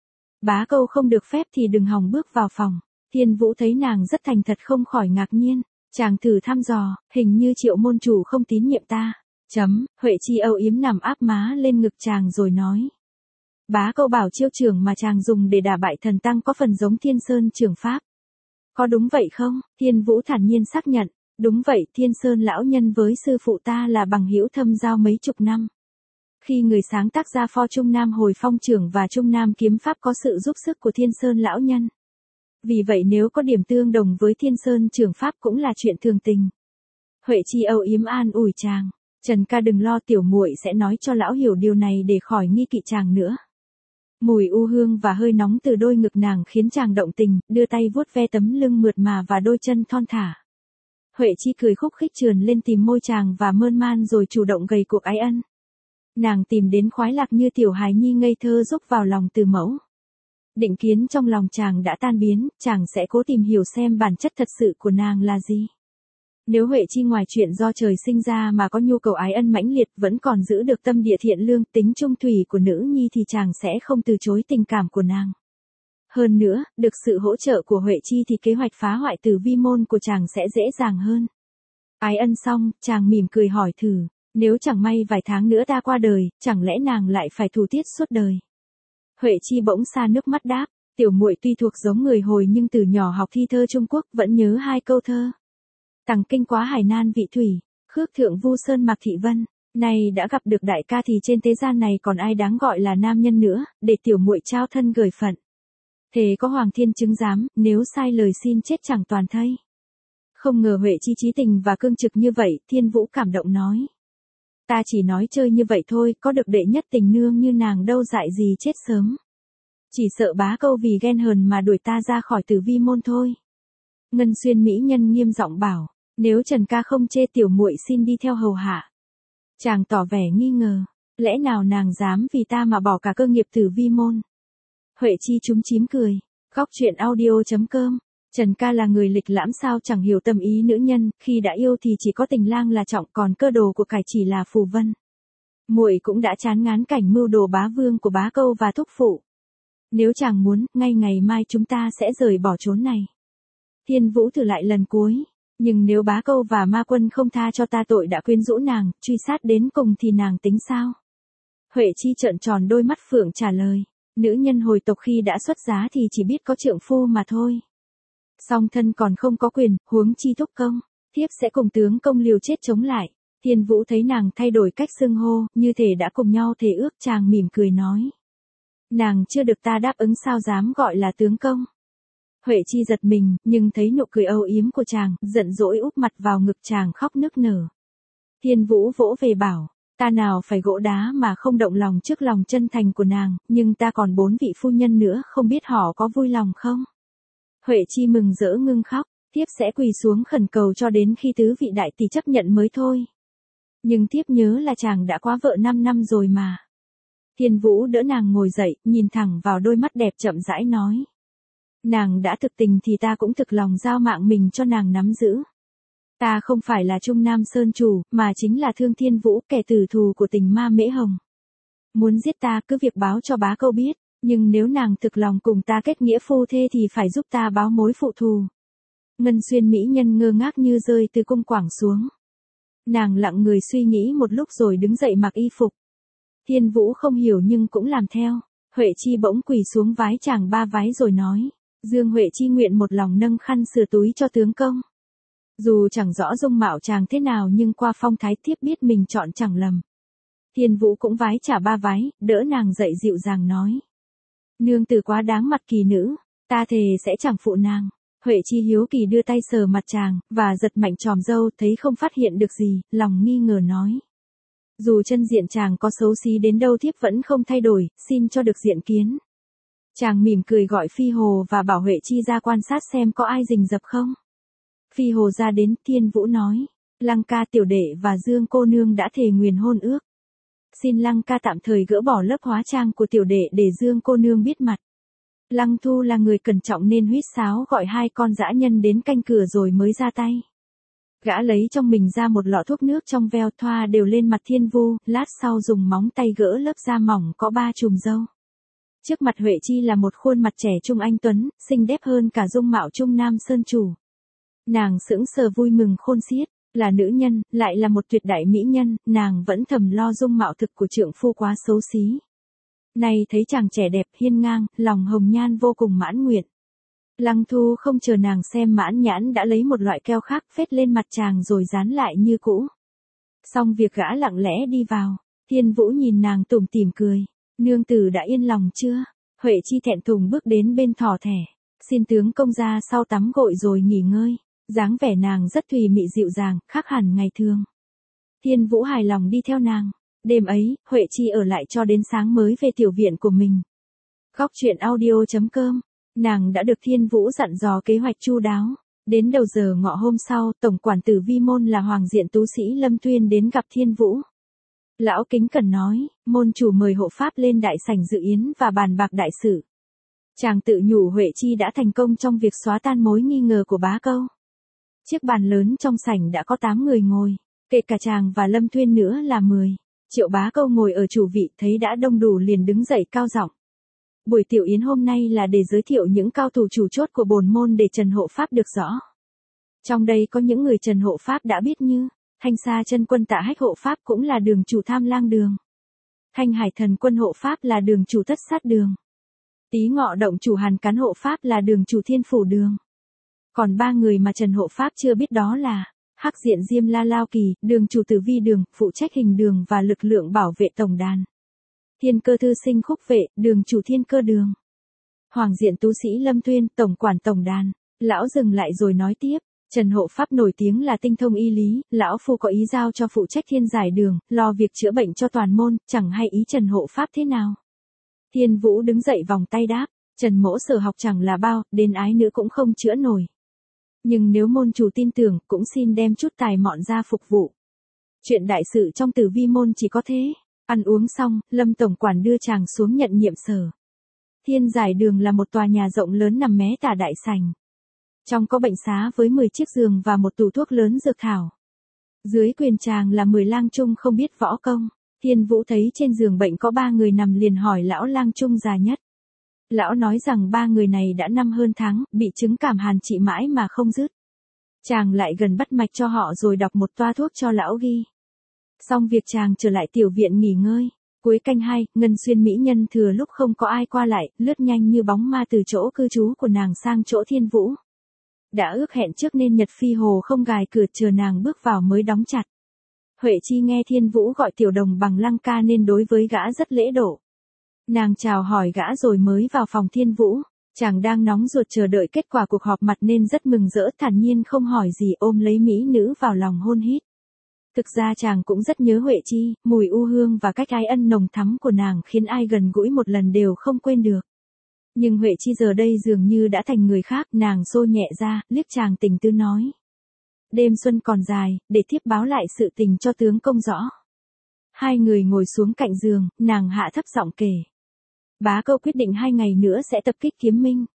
Bá câu không được phép thì đừng hòng bước vào phòng. Thiên Vũ thấy nàng rất thành thật không khỏi ngạc nhiên. Chàng thử thăm dò, hình như Triệu môn chủ không tín nhiệm ta. Huệ Chi âu yếm nằm áp má lên ngực chàng rồi nói. Bá câu bảo chiêu trưởng mà chàng dùng để đả bại thần tăng có phần giống Thiên Sơn trưởng pháp. Có đúng vậy không? Thiên Vũ thản nhiên xác nhận. Đúng vậy, Thiên Sơn lão nhân với sư phụ ta là bằng hữu thâm giao mấy chục năm. Khi người sáng tác ra pho Trung Nam Hồi Phong Trưởng và Trung Nam Kiếm Pháp có sự giúp sức của Thiên Sơn lão nhân. Vì vậy nếu có điểm tương đồng với Thiên Sơn Trưởng Pháp cũng là chuyện thường tình. Huệ Chi âu yếm an ủi chàng, Trần ca đừng lo, tiểu muội sẽ nói cho lão hiểu điều này để khỏi nghi kỵ chàng nữa. Mùi u hương và hơi nóng từ đôi ngực nàng khiến chàng động tình, đưa tay vuốt ve tấm lưng mượt mà và đôi chân thon thả. Huệ Chi cười khúc khích trườn lên tìm môi chàng và mơn man rồi chủ động gầy cuộc ái ân. Nàng tìm đến khoái lạc như tiểu hài nhi ngây thơ rúc vào lòng từ mẫu. Định kiến trong lòng chàng đã tan biến, chàng sẽ cố tìm hiểu xem bản chất thật sự của nàng là gì. Nếu Huệ Chi ngoài chuyện do trời sinh ra mà có nhu cầu ái ân mãnh liệt vẫn còn giữ được tâm địa thiện lương tính trung thủy của nữ nhi thì chàng sẽ không từ chối tình cảm của nàng. Hơn nữa, được sự hỗ trợ của Huệ Chi thì kế hoạch phá hoại Tử Vi môn của chàng sẽ dễ dàng hơn. Ái ân xong, chàng mỉm cười hỏi thử, nếu chẳng may vài tháng nữa ta qua đời, chẳng lẽ nàng lại phải thù tiết suốt đời? Huệ Chi bỗng xa nước mắt đáp, tiểu muội tuy thuộc giống người Hồi nhưng từ nhỏ học thi thơ Trung Quốc vẫn nhớ 2 câu thơ. Tằng kinh quá hải nan vị thủy, khước thượng vu sơn mạc thị vân. Này đã gặp được đại ca thì trên thế gian này còn ai đáng gọi là nam nhân nữa, để tiểu muội trao thân gửi phận. Thế có hoàng thiên chứng giám, nếu sai lời xin chết chẳng toàn thây. Không ngờ Huệ Chi trí tình và cương trực như vậy, Thiên Vũ cảm động nói. Ta chỉ nói chơi như vậy thôi, có được đệ nhất tình nương như nàng đâu dại gì chết sớm. Chỉ sợ bá câu vì ghen hờn mà đuổi ta ra khỏi Tử Vi môn thôi. Ngân Xuyên mỹ nhân nghiêm giọng bảo, nếu Trần ca không chê tiểu muội xin đi theo hầu hạ. Chàng tỏ vẻ nghi ngờ, lẽ nào nàng dám vì ta mà bỏ cả cơ nghiệp Tử Vi môn. Huệ Chi chúm chím cười, góc truyện audio.com. Trần ca là người lịch lãm sao chẳng hiểu tâm ý nữ nhân, khi đã yêu thì chỉ có tình lang là trọng, còn cơ đồ của cải chỉ là phù vân. Muội cũng đã chán ngán cảnh mưu đồ bá vương của bá câu và thúc phụ. Nếu chàng muốn, ngay ngày mai chúng ta sẽ rời bỏ chốn này. Thiên Vũ thử lại lần cuối, nhưng nếu bá câu và ma quân không tha cho ta tội đã quyến rũ nàng, truy sát đến cùng thì nàng tính sao? Huệ Chi trợn tròn đôi mắt phượng trả lời, nữ nhân Hồi tộc khi đã xuất giá thì chỉ biết có trượng phu mà thôi. Song thân còn không có quyền, huống chi thúc công, thiếp sẽ cùng tướng công liều chết chống lại. Thiên Vũ thấy nàng thay đổi cách xưng hô, như thể đã cùng nhau thề ước, chàng mỉm cười nói. Nàng chưa được ta đáp ứng sao dám gọi là tướng công. Huệ Chi giật mình, nhưng thấy nụ cười âu yếm của chàng, giận dỗi úp mặt vào ngực chàng khóc nức nở. Thiên Vũ vỗ về bảo, ta nào phải gỗ đá mà không động lòng trước lòng chân thành của nàng, nhưng ta còn 4 vị phu nhân nữa, không biết họ có vui lòng không? Huệ Chi mừng rỡ ngưng khóc, thiếp sẽ quỳ xuống khẩn cầu cho đến khi tứ vị đại tỷ chấp nhận mới thôi. Nhưng thiếp nhớ là chàng đã quá vợ 5 năm rồi mà. Thiên Vũ đỡ nàng ngồi dậy, nhìn thẳng vào đôi mắt đẹp chậm rãi nói. Nàng đã thực tình thì ta cũng thực lòng giao mạng mình cho nàng nắm giữ. Ta không phải là Trung Nam Sơn chủ, mà chính là Thương Thiên Vũ, kẻ tử thù của tình ma Mễ Hồng. Muốn giết ta cứ việc báo cho bá câu biết, nhưng nếu nàng thực lòng cùng ta kết nghĩa phu thê thì phải giúp ta báo mối phụ thù. Ngân Xuyên mỹ nhân ngơ ngác như rơi từ cung quảng xuống. Nàng lặng người suy nghĩ một lúc rồi đứng dậy mặc y phục. Thiên Vũ không hiểu nhưng cũng làm theo. Huệ Chi bỗng quỳ xuống vái chàng 3 vái rồi nói. Dương Huệ Chi nguyện một lòng nâng khăn sửa túi cho tướng công. Dù chẳng rõ dung mạo chàng thế nào nhưng qua phong thái thiếp biết mình chọn chẳng lầm. Thiên Vũ cũng vái trả 3 vái, đỡ nàng dậy dịu dàng nói. Nương tử quá đáng mặt kỳ nữ, ta thề sẽ chẳng phụ nàng. Huệ Chi hiếu kỳ đưa tay sờ mặt chàng, và giật mạnh tròm râu thấy không phát hiện được gì, lòng nghi ngờ nói. Dù chân diện chàng có xấu xí đến đâu thiếp vẫn không thay đổi, xin cho được diện kiến. Chàng mỉm cười gọi Phi Hồ và bảo Huệ Chi ra quan sát xem có ai rình rập không. Phi Hồ ra đến, Thiên Vũ nói. Lăng ca tiểu đệ và Dương cô nương đã thề nguyền hôn ước. Xin Lăng ca tạm thời gỡ bỏ lớp hóa trang của tiểu đệ để Dương cô nương biết mặt. Lăng Thu là người cẩn trọng nên huýt sáo gọi 2 con dã nhân đến canh cửa rồi mới ra tay. Gã lấy trong mình ra một lọ thuốc nước trong veo thoa đều lên mặt Thiên Vu, lát sau dùng móng tay gỡ lớp da mỏng có 3 chùm râu. Trước mặt Huệ Chi là một khuôn mặt trẻ trung anh tuấn, xinh đẹp hơn cả dung mạo Trung Nam Sơn chủ. Nàng sững sờ vui mừng khôn xiết, là nữ nhân, lại là một tuyệt đại mỹ nhân, nàng vẫn thầm lo dung mạo thực của trượng phu quá xấu xí. Nay thấy chàng trẻ đẹp hiên ngang, lòng hồng nhan vô cùng mãn nguyện. Lăng Thu không chờ nàng xem mãn nhãn đã lấy một loại keo khác phết lên mặt chàng rồi dán lại như cũ. Xong việc gã lặng lẽ đi vào, Thiên Vũ nhìn nàng tủm tỉm cười. Nương tử đã yên lòng chưa? Huệ Chi thẹn thùng bước đến bên thỏ thẻ. Xin tướng công ra sau tắm gội rồi nghỉ ngơi. Dáng vẻ nàng rất tùy mị dịu dàng, khác hẳn ngày thường. Thiên Vũ hài lòng đi theo nàng. Đêm ấy, Huệ Chi ở lại cho đến sáng mới về tiểu viện của mình. Góc truyện audio.com. Nàng đã được Thiên Vũ dặn dò kế hoạch chu đáo. Đến đầu giờ ngọ hôm sau, tổng quản tử Vi môn là Hoàng diện tú sĩ Lâm Tuyên đến gặp Thiên Vũ. Lão kính cẩn nói, môn chủ mời hộ pháp lên đại sảnh dự yến và bàn bạc đại sự. Chàng tự nhủ Huệ Chi đã thành công trong việc xóa tan mối nghi ngờ của bá câu. Chiếc bàn lớn trong sảnh đã có 8 người ngồi, kể cả chàng và Lâm Tuyên nữa là 10. Triệu bá câu ngồi ở chủ vị thấy đã đông đủ liền đứng dậy cao giọng. Buổi tiểu yến hôm nay là để giới thiệu những cao thủ chủ chốt của bổn môn để Trần hộ pháp được rõ. Trong đây có những người Trần hộ pháp đã biết như Thanh Sa chân quân Tạ Hách hộ pháp cũng là đường chủ Tham Lang đường. Thanh Hải thần quân hộ pháp là đường chủ Thất Sát đường. Tý Ngọ động chủ Hàn Cán hộ pháp là đường chủ Thiên Phủ đường. Còn 3 người mà Trần hộ pháp chưa biết đó là Hắc diện Diêm La Lao Kỳ, đường chủ Tử Vi đường, phụ trách hình đường và lực lượng bảo vệ tổng đàn. Thiên Cơ thư sinh Khúc vệ, đường chủ Thiên Cơ đường. Hoàng diện tú sĩ Lâm Tuyên, tổng quản tổng đàn. Lão dừng lại rồi nói tiếp. Trần hộ pháp nổi tiếng là tinh thông y lý, lão phu có ý giao cho phụ trách Thiên Giải đường, lo việc chữa bệnh cho toàn môn, chẳng hay ý Trần hộ pháp thế nào. Thiên Vũ đứng dậy vòng tay đáp, Trần mỗ sở học chẳng là bao, đến ái nữ cũng không chữa nổi. Nhưng nếu môn chủ tin tưởng, cũng xin đem chút tài mọn ra phục vụ. Chuyện đại sự trong Tử Vi môn chỉ có thế. Ăn uống xong, Lâm tổng quản đưa chàng xuống nhận nhiệm sở. Thiên Giải đường là một tòa nhà rộng lớn nằm mé tả đại sảnh. Trong có bệnh xá với 10 chiếc giường và một tủ thuốc lớn dược thảo. Dưới quyền chàng là 10 lang trung không biết võ công. Thiên Vũ thấy trên giường bệnh có 3 người nằm liền hỏi lão lang trung già nhất. Lão nói rằng 3 người này đã năm hơn tháng, bị chứng cảm hàn trị mãi mà không dứt. Chàng lại gần bắt mạch cho họ rồi đọc một toa thuốc cho lão ghi. Xong việc chàng trở lại tiểu viện nghỉ ngơi. Cuối canh 2, Ngân Xuyên mỹ nhân thừa lúc không có ai qua lại, lướt nhanh như bóng ma từ chỗ cư trú của nàng sang chỗ Thiên Vũ. Đã ước hẹn trước nên Nhật Phi Hồ không gài cửa chờ nàng bước vào mới đóng chặt. Huệ Chi nghe Thiên Vũ gọi tiểu đồng bằng Lăng ca nên đối với gã rất lễ độ. Nàng chào hỏi gã rồi mới vào phòng Thiên Vũ. Chàng đang nóng ruột chờ đợi kết quả cuộc họp mặt nên rất mừng rỡ, thản nhiên không hỏi gì, ôm lấy mỹ nữ vào lòng hôn hít. Thực ra chàng cũng rất nhớ Huệ Chi, mùi u hương và cách ái ân nồng thắm của nàng khiến ai gần gũi một lần đều không quên được. Nhưng Huệ Chi giờ đây dường như đã thành người khác, nàng xô nhẹ ra, liếc chàng tình tư nói. Đêm xuân còn dài, để thiếp báo lại sự tình cho tướng công rõ. Hai người ngồi xuống cạnh giường, nàng hạ thấp giọng kể. Bá câu quyết định 2 ngày nữa sẽ tập kích Kiếm Minh.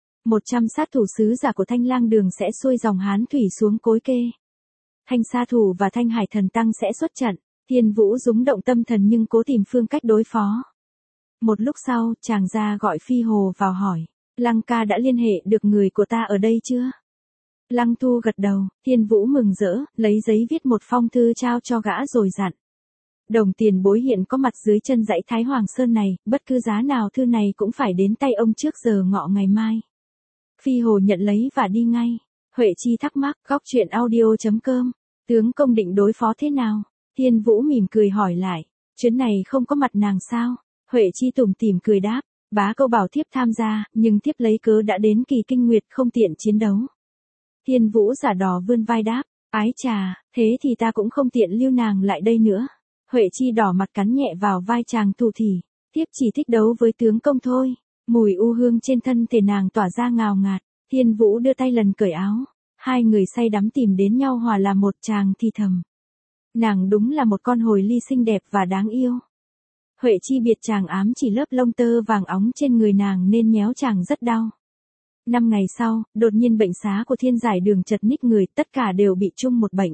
100 sát thủ sứ giả của Thanh Lang đường sẽ xuôi dòng Hán thủy xuống Cối Kê. Thanh Sa thủ và Thanh Hải thần tăng sẽ xuất trận. Thiên Vũ rúng động tâm thần nhưng cố tìm phương cách đối phó. Một lúc sau, chàng ra gọi Phi Hồ vào hỏi. Lăng ca đã liên hệ được người của ta ở đây chưa? Lăng Thu gật đầu, Thiên Vũ mừng rỡ, lấy giấy viết một phong thư trao cho gã rồi dặn. Đồng tiền bối hiện có mặt dưới chân dãy Thái Hoàng Sơn này, bất cứ giá nào thư này cũng phải đến tay ông trước giờ ngọ ngày mai. Phi Hồ nhận lấy và đi ngay. Huệ Chi thắc mắc, góc truyện audio.com. Tướng công định đối phó thế nào? Thiên Vũ mỉm cười hỏi lại. Chuyến này không có mặt nàng sao? Huệ Chi tủm tỉm cười đáp. Bá câu bảo thiếp tham gia, nhưng thiếp lấy cớ đã đến kỳ kinh nguyệt không tiện chiến đấu. Thiên Vũ giả đò vươn vai đáp. Ái chà, thế thì ta cũng không tiện lưu nàng lại đây nữa. Huệ Chi đỏ mặt cắn nhẹ vào vai chàng thủ thỉ. Thiếp chỉ thích đấu với tướng công thôi. Mùi u hương trên thân thể nàng tỏa ra ngào ngạt. Thiên Vũ đưa tay lần cởi áo. Hai người say đắm tìm đến nhau hòa là một, chàng thì thầm. Nàng đúng là một con hồi ly xinh đẹp và đáng yêu. Huệ Chi biệt chàng ám chỉ lớp lông tơ vàng óng trên người nàng nên nhéo chàng rất đau. 5 ngày sau, đột nhiên bệnh xá của Thiên Giải đường chật ních người, tất cả đều bị chung một bệnh.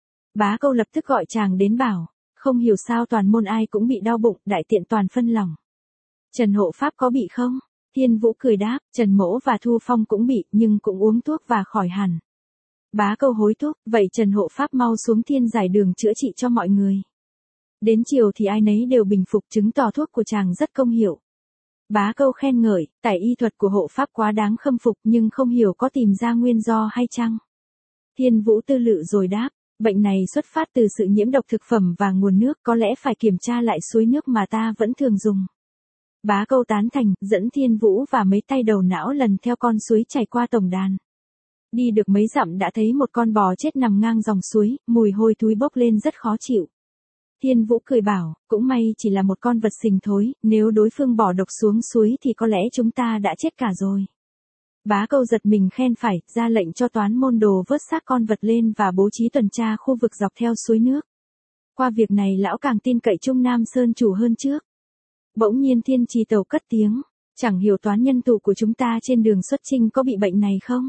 Bá câu lập tức gọi chàng đến bảo. Không hiểu sao toàn môn ai cũng bị đau bụng, đại tiện toàn phân lòng. Trần hộ pháp có bị không? Thiên Vũ cười đáp, Trần mỗ và Thu Phong cũng bị, nhưng cũng uống thuốc và khỏi hẳn. Bá câu hối thúc, vậy Trần hộ pháp mau xuống Thiên Giải đường chữa trị cho mọi người. Đến chiều thì ai nấy đều bình phục, chứng tỏ thuốc của chàng rất công hiệu. Bá câu khen ngợi, tài y thuật của hộ pháp quá đáng khâm phục nhưng không hiểu có tìm ra nguyên do hay chăng? Thiên Vũ tư lự rồi đáp, Bệnh này xuất phát từ sự nhiễm độc thực phẩm và nguồn nước, có lẽ phải kiểm tra lại suối nước mà ta vẫn thường dùng. Bá Câu tán thành, dẫn Thiên Vũ và mấy tay đầu não lần theo con suối chảy qua tổng đàn. Đi được mấy dặm đã thấy một con bò chết nằm ngang dòng suối, mùi hôi thối bốc lên rất khó chịu. Thiên Vũ cười bảo, cũng may chỉ là một con vật sình thối, nếu đối phương bỏ độc xuống suối thì có lẽ chúng ta đã chết cả rồi. Bá Câu giật mình khen phải, ra lệnh cho toán môn đồ vớt xác con vật lên và bố trí tuần tra khu vực dọc theo suối nước. Qua việc này lão càng tin cậy Trung Nam Sơn chủ hơn trước. Bỗng nhiên Thiên Trì Tẩu cất tiếng, chẳng hiểu toán nhân tù của chúng ta trên đường xuất chinh có bị bệnh này không?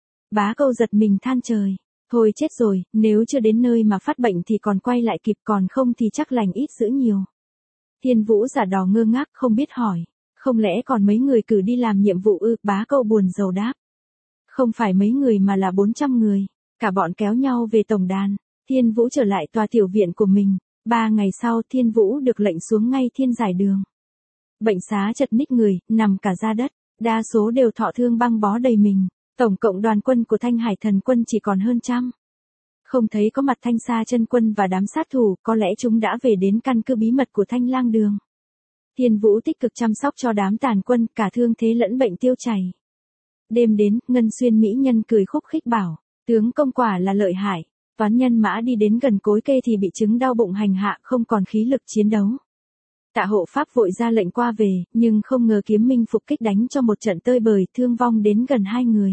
Bá Câu giật mình than trời, thôi chết rồi, nếu chưa đến nơi mà phát bệnh thì còn quay lại kịp, còn không thì chắc lành ít dữ nhiều. Thiên Vũ giả đò ngơ ngác không biết hỏi, không lẽ còn mấy người cử đi làm nhiệm vụ ư? Bá Câu buồn rầu đáp. Không phải mấy người mà là 400 người, cả bọn kéo nhau về tổng đàn. Thiên Vũ trở lại tòa tiểu viện của mình, 3 ngày sau Thiên Vũ được lệnh xuống ngay thiên giải đường. Bệnh xá chật ních người, nằm cả ra đất, đa số đều thọ thương băng bó đầy mình, tổng cộng đoàn quân của Thanh Hải Thần quân chỉ còn hơn 100. Không thấy có mặt Thanh Sa Chân quân và đám sát thủ, có lẽ chúng đã về đến căn cứ bí mật của Thanh Lang Đường. Thiên Vũ tích cực chăm sóc cho đám tàn quân, cả thương thế lẫn bệnh tiêu chảy. Đêm đến, Ngân Xuyên mỹ nhân cười khúc khích bảo, tướng công quả là lợi hại. Toán nhân mã đi đến gần cối kê thì bị chứng đau bụng hành hạ, không còn khí lực chiến đấu. Tạ hộ pháp vội ra lệnh qua về, nhưng không ngờ Kiếm Minh phục kích đánh cho một trận tơi bời, thương vong đến gần 2 người.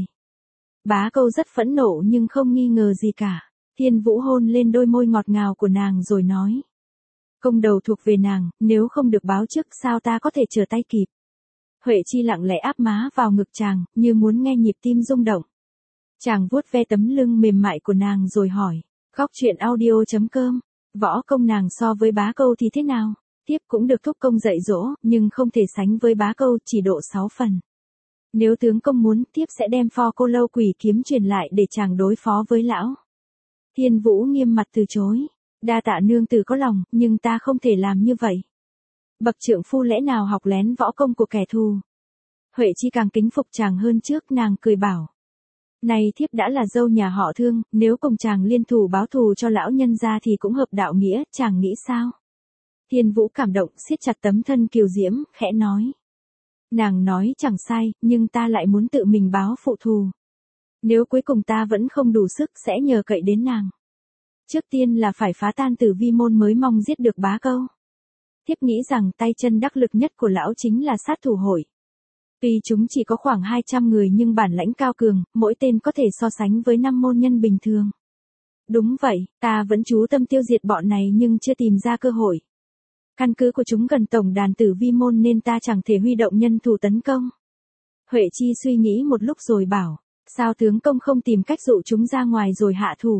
Bá Câu rất phẫn nộ nhưng không nghi ngờ gì cả. Thiên Vũ hôn lên đôi môi ngọt ngào của nàng rồi nói. Công đầu thuộc về nàng, nếu không được báo trước sao ta có thể trở tay kịp. Huệ Chi lặng lẽ áp má vào ngực chàng, như muốn nghe nhịp tim rung động. Chàng vuốt ve tấm lưng mềm mại của nàng rồi hỏi, góc truyện audio.com, võ công nàng so với Bá Câu thì thế nào? Tiếp cũng được thúc công dạy dỗ, nhưng không thể sánh với Bá Câu, chỉ độ 6 phần. Nếu tướng công muốn, tiếp sẽ đem pho cô lâu quỷ kiếm truyền lại để chàng đối phó với lão. Thiên Vũ nghiêm mặt từ chối, đa tạ nương tử có lòng, nhưng ta không thể làm như vậy. Bậc trượng phu lẽ nào học lén võ công của kẻ thù? Huệ Chi càng kính phục chàng hơn trước, nàng cười bảo. Này thiếp đã là dâu nhà họ Thương, nếu cùng chàng liên thủ báo thù cho lão nhân gia thì cũng hợp đạo nghĩa, chàng nghĩ sao? Thiên Vũ cảm động, siết chặt tấm thân kiều diễm, khẽ nói. Nàng nói chẳng sai, nhưng ta lại muốn tự mình báo phụ thù. Nếu cuối cùng ta vẫn không đủ sức sẽ nhờ cậy đến nàng. Trước tiên là phải phá tan Tử Vi môn mới mong giết được Bá Câu. Thiếp nghĩ rằng tay chân đắc lực nhất của lão chính là sát thủ hội. Tuy chúng chỉ có khoảng 200 người nhưng bản lãnh cao cường, mỗi tên có thể so sánh với 5 môn nhân bình thường. Đúng vậy, ta vẫn chú tâm tiêu diệt bọn này nhưng chưa tìm ra cơ hội. Căn cứ của chúng gần tổng đàn Tử Vi môn nên ta chẳng thể huy động nhân thủ tấn công. Huệ Chi suy nghĩ một lúc rồi bảo, sao tướng công không tìm cách dụ chúng ra ngoài rồi hạ thủ.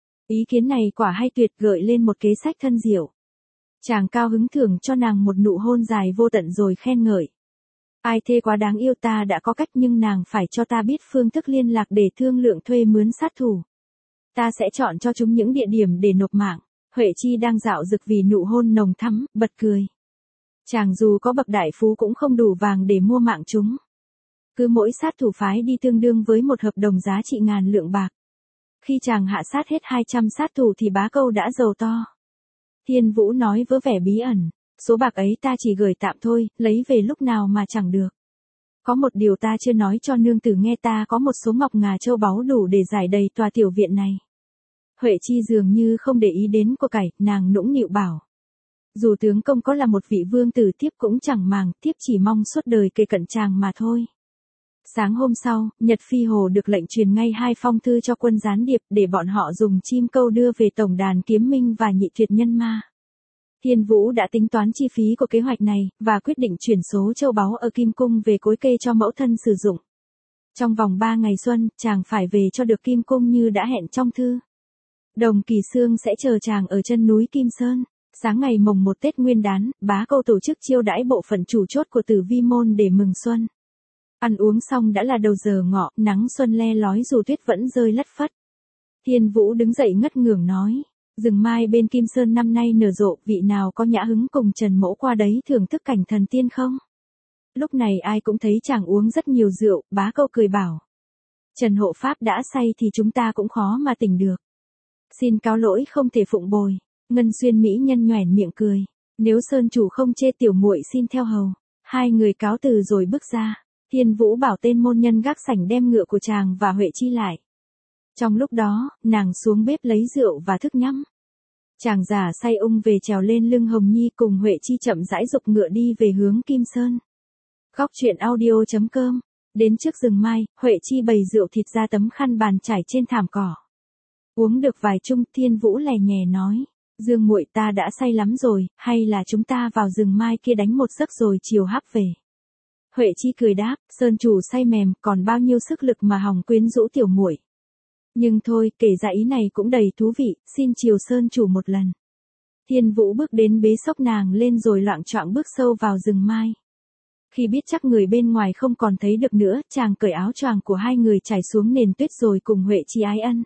Ý kiến này quả hay tuyệt, gợi lên một kế sách thân diệu. Chàng cao hứng thưởng cho nàng một nụ hôn dài vô tận rồi khen ngợi. Ai thê quá đáng yêu, ta đã có cách nhưng nàng phải cho ta biết phương thức liên lạc để thương lượng thuê mướn sát thủ. Ta sẽ chọn cho chúng những địa điểm để nộp mạng. Huệ Chi đang dạo dực vì nụ hôn nồng thắm, bật cười. Chàng dù có bậc đại phú cũng không đủ vàng để mua mạng chúng. Cứ mỗi sát thủ phái đi tương đương với một hợp đồng giá trị ngàn lượng bạc. Khi chàng hạ sát hết 200 sát thủ thì Bá Câu đã giàu to. Thiên Vũ nói với vẻ bí ẩn, số bạc ấy ta chỉ gửi tạm thôi, lấy về lúc nào mà chẳng được. Có một điều ta chưa nói cho nương tử nghe, ta có một số ngọc ngà châu báu đủ để giải đầy tòa tiểu viện này. Huệ Chi dường như không để ý đến của cải, nàng nũng nịu bảo. Dù tướng công có là một vị vương tử thiếp cũng chẳng màng, thiếp chỉ mong suốt đời kề cận chàng mà thôi. Sáng hôm sau, Nhật Phi Hồ được lệnh truyền ngay 2 phong thư cho quân gián điệp để bọn họ dùng chim câu đưa về tổng đàn Kiếm Minh và Nhị Tuyệt Nhân Ma. Thiên Vũ đã tính toán chi phí của kế hoạch này, và quyết định chuyển số châu báu ở Kim Cung về cối kê cho mẫu thân sử dụng. Trong vòng 3 ngày xuân, chàng phải về cho được Kim Cung như đã hẹn trong thư. Đồng Kỳ Sương sẽ chờ chàng ở chân núi Kim Sơn. Sáng ngày mồng 1 Tết Nguyên Đán, Bá Câu tổ chức chiêu đãi bộ phận chủ chốt của Tử Vi môn để mừng xuân. Ăn uống xong đã là đầu giờ ngọ, nắng xuân le lói dù tuyết vẫn rơi lất phất. Thiên Vũ đứng dậy ngất ngưởng nói, rừng mai bên Kim Sơn năm nay nở rộ, vị nào có nhã hứng cùng Trần Mỗ qua đấy thưởng thức cảnh thần tiên không? Lúc này ai cũng thấy chàng uống rất nhiều rượu, Bá Câu cười bảo. Trần hộ pháp đã say thì chúng ta cũng khó mà tỉnh được. Xin cáo lỗi không thể phụng bồi. Ngân Xuyên mỹ nhân nhoẻn miệng cười. Nếu Sơn chủ không chê tiểu muội xin theo hầu. Hai người cáo từ rồi bước ra. Thiên Vũ bảo tên môn nhân gác sảnh đem ngựa của chàng và Huệ Chi lại. Trong lúc đó, nàng xuống bếp lấy rượu và thức nhắm. Chàng giả say ung về trèo lên lưng Hồng Nhi cùng Huệ Chi chậm rãi giục ngựa đi về hướng Kim Sơn. Góc truyện audio.com. Đến trước rừng mai, Huệ Chi bày rượu thịt ra tấm khăn bàn trải trên thảm cỏ. Uống được vài chung, Thiên Vũ lè nhè nói, Dương muội ta đã say lắm rồi, hay là chúng ta vào rừng mai kia đánh một giấc rồi chiều háp về. Huệ Chi cười đáp, Sơn chủ say mềm, còn bao nhiêu sức lực mà hòng quyến rũ tiểu muội. Nhưng thôi, kể ra ý này cũng đầy thú vị, xin chiều Sơn chủ một lần. Thiên Vũ bước đến bế xốc nàng lên rồi loạng choạng bước sâu vào rừng mai. Khi biết chắc người bên ngoài không còn thấy được nữa, chàng cởi áo choàng của hai người trải xuống nền tuyết rồi cùng Huệ Chi ái ân.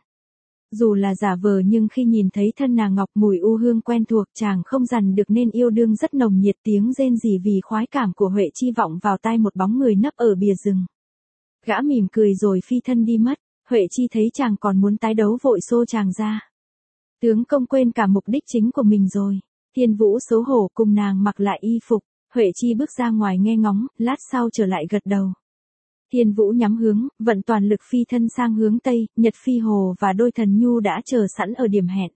Dù là giả vờ nhưng khi nhìn thấy thân nàng ngọc mùi u hương quen thuộc, chàng không dằn được nên yêu đương rất nồng nhiệt, tiếng rên rỉ vì khoái cảm của Huệ Chi vọng vào tai một bóng người nấp ở bìa rừng. Gã mỉm cười rồi phi thân đi mất. Huệ Chi thấy chàng còn muốn tái đấu vội xô chàng ra. Tướng công quên cả mục đích chính của mình rồi. Thiên Vũ xấu hổ cùng nàng mặc lại y phục. Huệ Chi bước ra ngoài nghe ngóng, lát sau trở lại gật đầu. Thiên Vũ nhắm hướng, vận toàn lực phi thân sang hướng Tây, Nhật Phi Hồ và đôi thần nhu đã chờ sẵn ở điểm hẹn.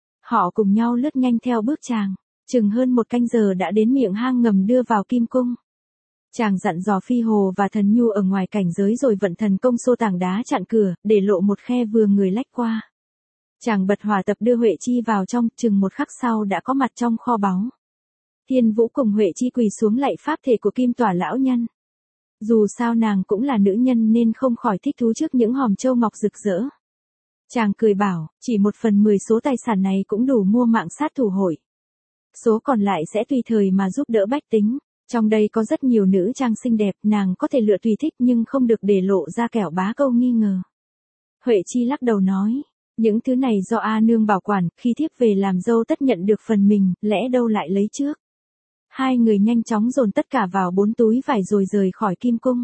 Họ cùng nhau lướt nhanh theo bước chàng, chừng hơn một canh giờ đã đến miệng hang ngầm đưa vào Kim Cung. Chàng dặn dò Phi Hồ và thần nhu ở ngoài cảnh giới rồi vận thần công xô tảng đá chặn cửa, để lộ một khe vừa người lách qua. Chàng bật hỏa tập đưa Huệ Chi vào trong, chừng một khắc sau đã có mặt trong kho báu. Thiên Vũ cùng Huệ Chi quỳ xuống lạy pháp thể của Kim Tỏa lão nhân. Dù sao nàng cũng là nữ nhân nên không khỏi thích thú trước những hòm châu ngọc rực rỡ. Chàng cười bảo, chỉ 1/10 số tài sản này cũng đủ mua mạng sát thủ hội. Số còn lại sẽ tùy thời mà giúp đỡ bách tính. Trong đây có rất nhiều nữ trang xinh đẹp, nàng có thể lựa tùy thích nhưng không được để lộ ra kẻo bá câu nghi ngờ. Huệ Chi lắc đầu nói, những thứ này do A nương bảo quản, khi thiếp về làm dâu tất nhận được phần mình, lẽ đâu lại lấy trước. Hai người nhanh chóng dồn tất cả vào 4 túi vải rồi rời khỏi Kim Cung.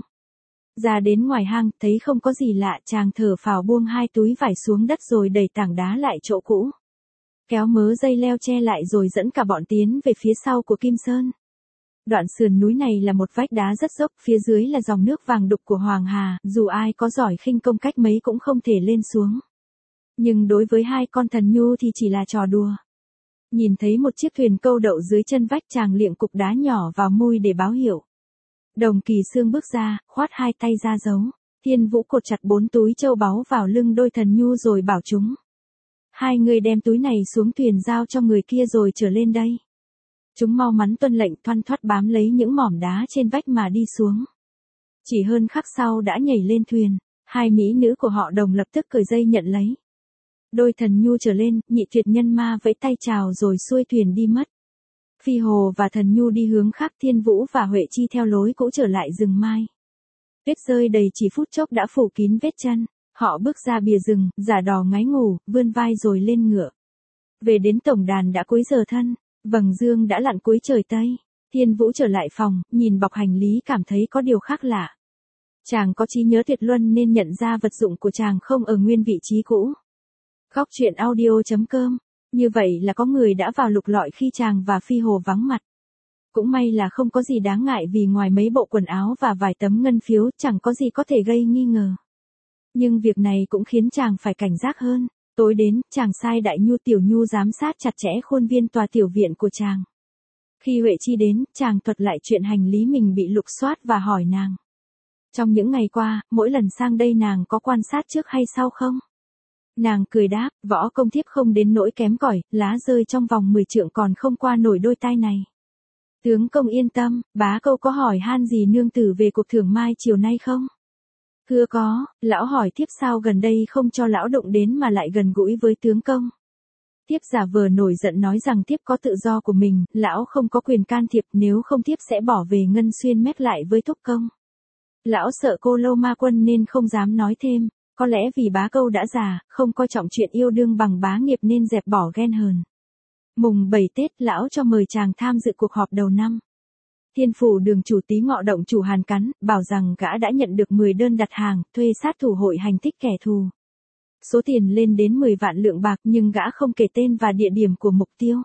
Ra đến ngoài hang, thấy không có gì lạ, chàng thở phào buông 2 túi vải xuống đất rồi đẩy tảng đá lại chỗ cũ. Kéo mớ dây leo che lại rồi dẫn cả bọn tiến về phía sau của Kim Sơn. Đoạn sườn núi này là một vách đá rất dốc, phía dưới là dòng nước vàng đục của Hoàng Hà, dù ai có giỏi khinh công cách mấy cũng không thể lên xuống. Nhưng đối với hai con thần nhu thì chỉ là trò đùa. Nhìn thấy một chiếc thuyền câu đậu dưới chân vách, chàng liệng cục đá nhỏ vào mui để báo hiệu. Đồng Kỳ Xương bước ra, khoát hai tay ra dấu. Thiên Vũ cột chặt 4 túi châu báu vào lưng đôi thần nhu rồi bảo chúng. Hai người đem túi này xuống thuyền giao cho người kia rồi trở lên đây. Chúng mau mắn tuân lệnh, thoăn thoắt bám lấy những mỏm đá trên vách mà đi xuống. Chỉ hơn khắc sau đã nhảy lên thuyền, hai mỹ nữ của họ đồng lập tức cởi dây nhận lấy. Đôi thần nhu trở lên, Nhị Tuyệt Nhân Ma vẫy tay chào rồi xuôi thuyền đi mất. Phi Hồ và thần nhu đi hướng khác, Thiên Vũ và Huệ Chi theo lối cũ trở lại rừng mai. Tuyết rơi đầy chỉ phút chốc đã phủ kín vết chân. Họ bước ra bìa rừng, giả đò ngái ngủ, vươn vai rồi lên ngựa. Về đến tổng đàn đã cuối giờ thân, vầng dương đã lặn cuối trời Tây. Thiên Vũ trở lại phòng, nhìn bọc hành lý cảm thấy có điều khác lạ. Chàng có trí nhớ tuyệt luân nên nhận ra vật dụng của chàng không ở nguyên vị trí cũ. Góc truyện audio.com. Như vậy là có người đã vào lục lọi khi chàng và Phi Hồ vắng mặt. Cũng may là không có gì đáng ngại vì ngoài mấy bộ quần áo và vài tấm ngân phiếu chẳng có gì có thể gây nghi ngờ. Nhưng việc này cũng khiến chàng phải cảnh giác hơn. Tối đến, chàng sai Đại Nhu Tiểu Nhu giám sát chặt chẽ khuôn viên tòa tiểu viện của chàng. Khi Huệ Chi đến, chàng thuật lại chuyện hành lý mình bị lục soát và hỏi nàng. Trong những ngày qua, mỗi lần sang đây nàng có quan sát trước hay sau không? Nàng cười đáp, võ công thiếp không đến nỗi kém cỏi, lá rơi trong vòng 10 trượng còn không qua nổi đôi tai này. Tướng công yên tâm, bá câu có hỏi han gì nương tử về cuộc thưởng mai chiều nay không? Thưa có, lão hỏi thiếp sao gần đây không cho lão đụng đến mà lại gần gũi với tướng công. Thiếp giả vờ nổi giận nói rằng thiếp có tự do của mình, lão không có quyền can thiệp, nếu không thiếp sẽ bỏ về Ngân Xuyên mét lại với thúc công. Lão sợ cô Lâu Ma Quân nên không dám nói thêm, có lẽ vì bá câu đã già, không coi trọng chuyện yêu đương bằng bá nghiệp nên dẹp bỏ ghen hờn. Mùng 7 Tết lão cho mời chàng tham dự cuộc họp đầu năm. Thiên phủ đường chủ Tý Ngọ động chủ Hàn Cắn, bảo rằng gã đã nhận được 10 đơn đặt hàng, thuê sát thủ hội hành thích kẻ thù. Số tiền lên đến 10 vạn lượng bạc nhưng gã không kể tên và địa điểm của mục tiêu.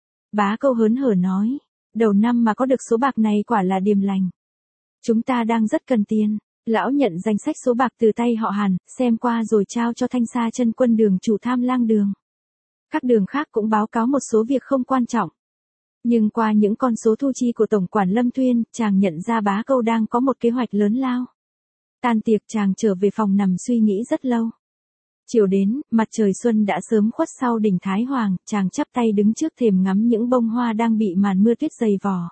Bá Câu hớn hở nói, đầu năm mà có được số bạc này quả là điềm lành. Chúng ta đang rất cần tiền. Lão nhận danh sách số bạc từ tay họ Hàn, xem qua rồi trao cho Thanh Sa Chân Quân Đường chủ Tham Lang Đường. Các đường khác cũng báo cáo một số việc không quan trọng. Nhưng qua những con số thu chi của Tổng quản Lâm Thuyên, chàng nhận ra Bá Câu đang có một kế hoạch lớn lao. Tan tiệc chàng trở về phòng nằm suy nghĩ rất lâu. Chiều đến, mặt trời xuân đã sớm khuất sau đỉnh Thái Hoàng, chàng chắp tay đứng trước thềm ngắm những bông hoa đang bị màn mưa tuyết dày vò.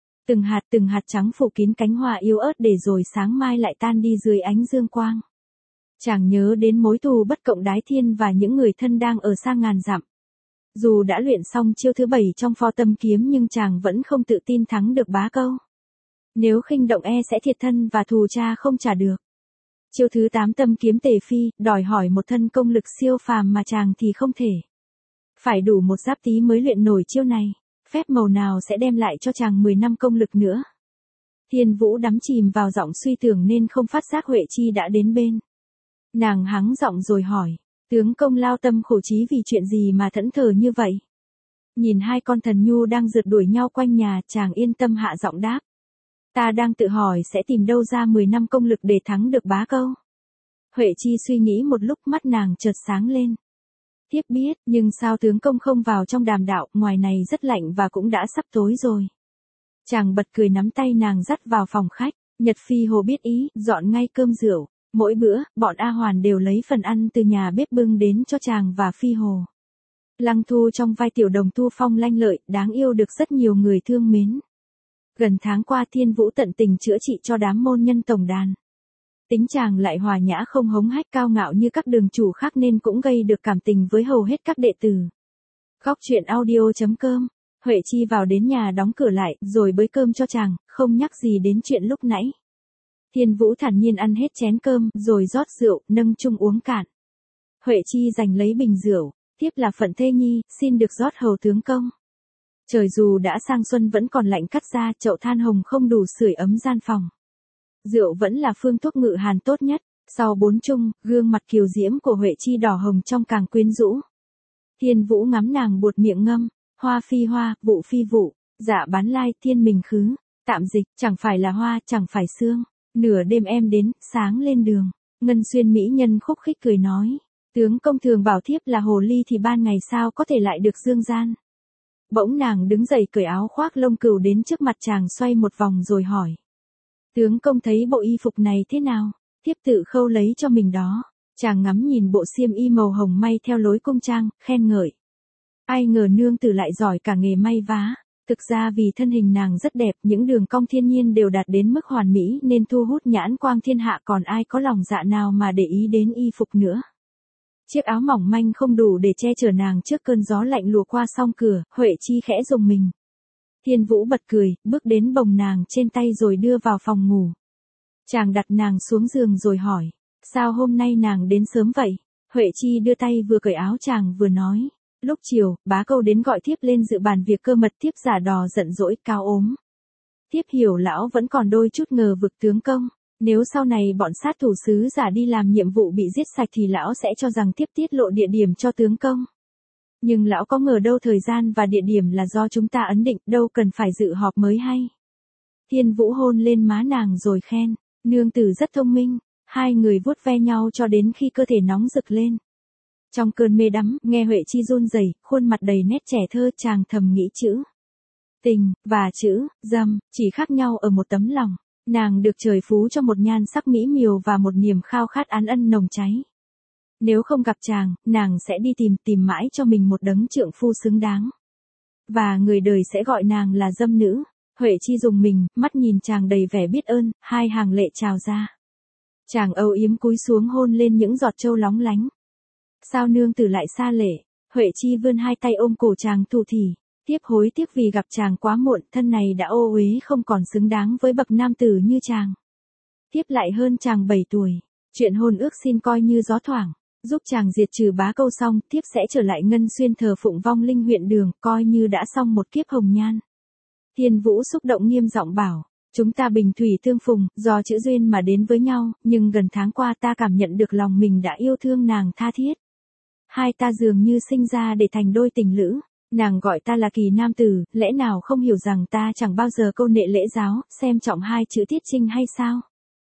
Từng hạt trắng phủ kín cánh hoa yếu ớt để rồi sáng mai lại tan đi dưới ánh dương quang. Chàng nhớ đến mối thù bất cộng đái thiên và những người thân đang ở xa ngàn dặm. Dù đã luyện xong chiêu thứ 7 trong Pho Tâm Kiếm nhưng chàng vẫn không tự tin thắng được Bá Câu. Nếu khinh động sẽ thiệt thân và thù cha không trả được. Chiêu thứ 8 Tâm Kiếm Tề Phi, đòi hỏi một thân công lực siêu phàm mà chàng thì không thể. Phải đủ một giáp tí mới luyện nổi chiêu này. Phép màu nào sẽ đem lại cho chàng 10 năm công lực nữa. Thiên Vũ đắm chìm vào giọng suy tưởng nên không phát giác Huệ Chi đã đến bên. Nàng hắng giọng rồi hỏi, tướng công lao tâm khổ trí vì chuyện gì mà thẫn thờ như vậy? Nhìn hai con thần nhu đang rượt đuổi nhau quanh nhà, chàng yên tâm hạ giọng đáp. Ta đang tự hỏi sẽ tìm đâu ra 10 năm công lực để thắng được Bá Câu. Huệ Chi suy nghĩ một lúc, mắt nàng chợt sáng lên. Thiếp biết, nhưng sao tướng công không vào trong đàm đạo, ngoài này rất lạnh và cũng đã sắp tối rồi. Chàng bật cười nắm tay nàng dắt vào phòng khách, Nhật Phi Hồ biết ý, dọn ngay cơm rượu. Mỗi bữa, bọn A Hoàn đều lấy phần ăn từ nhà bếp bưng đến cho chàng và Phi Hồ. Lăng Thu trong vai tiểu đồng tu phong lanh lợi, đáng yêu được rất nhiều người thương mến. Gần tháng qua Thiên Vũ tận tình chữa trị cho đám môn nhân tổng đàn. Tính chàng lại hòa nhã không hống hách cao ngạo như các đường chủ khác nên cũng gây được cảm tình với hầu hết các đệ tử. Góc truyện audio.com, Huệ Chi vào đến nhà đóng cửa lại rồi bới cơm cho chàng, không nhắc gì đến chuyện lúc nãy. Thiên Vũ thản nhiên ăn hết chén cơm rồi rót rượu, nâng chung uống cạn. Huệ Chi giành lấy bình rượu, tiếp là phận thê nhi, xin được rót hầu tướng công. Trời dù đã sang xuân vẫn còn lạnh cắt da, chậu than hồng không đủ sưởi ấm gian phòng. Rượu vẫn là phương thuốc ngự hàn tốt nhất. Sau 4 chung, gương mặt kiều diễm của Huệ Chi đỏ hồng trong càng quyến rũ. Thiên Vũ ngắm nàng buột miệng ngâm, hoa phi hoa, vụ phi vụ, dạ bán lai, thiên mình khứ, tạm dịch, chẳng phải là hoa, chẳng phải xương. Nửa đêm em đến, sáng lên đường. Ngân Xuyên mỹ nhân khúc khích cười nói, tướng công thường bảo thiếp là hồ ly thì ban ngày sao có thể lại được dương gian. Bỗng nàng đứng dậy cởi áo khoác lông cừu đến trước mặt chàng xoay một vòng rồi hỏi. Tướng công thấy bộ y phục này thế nào? Thiếp tự khâu lấy cho mình đó. Chàng ngắm nhìn bộ xiêm y màu hồng may theo lối cung trang, khen ngợi. Ai ngờ nương tử lại giỏi cả nghề may vá. Thực ra vì thân hình nàng rất đẹp, những đường cong thiên nhiên đều đạt đến mức hoàn mỹ nên thu hút nhãn quang thiên hạ, còn ai có lòng dạ nào mà để ý đến y phục nữa. Chiếc áo mỏng manh không đủ để che chở nàng trước cơn gió lạnh lùa qua song cửa, Huệ Chi khẽ rùng mình. Thiên Vũ bật cười, bước đến bồng nàng trên tay rồi đưa vào phòng ngủ. Chàng đặt nàng xuống giường rồi hỏi, sao hôm nay nàng đến sớm vậy? Huệ Chi đưa tay vừa cởi áo chàng vừa nói, lúc chiều, Bá Câu đến gọi thiếp lên dự bàn việc cơ mật, thiếp giả đò giận dỗi, cao ốm. Thiếp hiểu lão vẫn còn đôi chút ngờ vực tướng công, nếu sau này bọn sát thủ sứ giả đi làm nhiệm vụ bị giết sạch thì lão sẽ cho rằng thiếp tiết lộ địa điểm cho tướng công. Nhưng lão có ngờ đâu thời gian và địa điểm là do chúng ta ấn định, đâu cần phải dự họp mới hay. Thiên Vũ hôn lên má nàng rồi khen, nương tử rất thông minh. Hai người vuốt ve nhau cho đến khi cơ thể nóng rực lên. Trong cơn mê đắm, nghe Huệ Chi run rẩy, khuôn mặt đầy nét trẻ thơ, chàng thầm nghĩ chữ tình và chữ dâm chỉ khác nhau ở một tấm lòng. Nàng được trời phú cho một nhan sắc mỹ miều và một niềm khao khát án ân nồng cháy. Nếu không gặp chàng, nàng sẽ đi tìm mãi cho mình một đấng trượng phu xứng đáng. Và người đời sẽ gọi nàng là dâm nữ. Huệ Chi rùng mình, mắt nhìn chàng đầy vẻ biết ơn, hai hàng lệ trào ra. Chàng âu yếm cúi xuống hôn lên những giọt trâu lóng lánh. Sao nương tử lại xa lệ? Huệ Chi vươn hai tay ôm cổ chàng thủ thỉ. Tiếp hối tiếc vì gặp chàng quá muộn, thân này đã ô uế không còn xứng đáng với bậc nam tử như chàng. Tiếp lại hơn chàng 7 tuổi. Chuyện hôn ước xin coi như gió thoảng. Giúp chàng diệt trừ Bá Câu xong, tiếp sẽ trở lại Ngân Xuyên thờ phụng vong linh huyện đường, coi như đã xong một kiếp hồng nhan. Thiên Vũ xúc động nghiêm giọng bảo, Chúng ta bình thủy tương phùng, do chữ duyên mà đến với nhau, nhưng gần tháng qua ta cảm nhận được lòng mình đã yêu thương nàng tha thiết. Hai ta dường như sinh ra để thành đôi tình lữ. Nàng gọi ta là kỳ nam tử, lẽ nào không hiểu rằng ta chẳng bao giờ câu nệ lễ giáo, xem trọng hai chữ tiết trinh hay sao?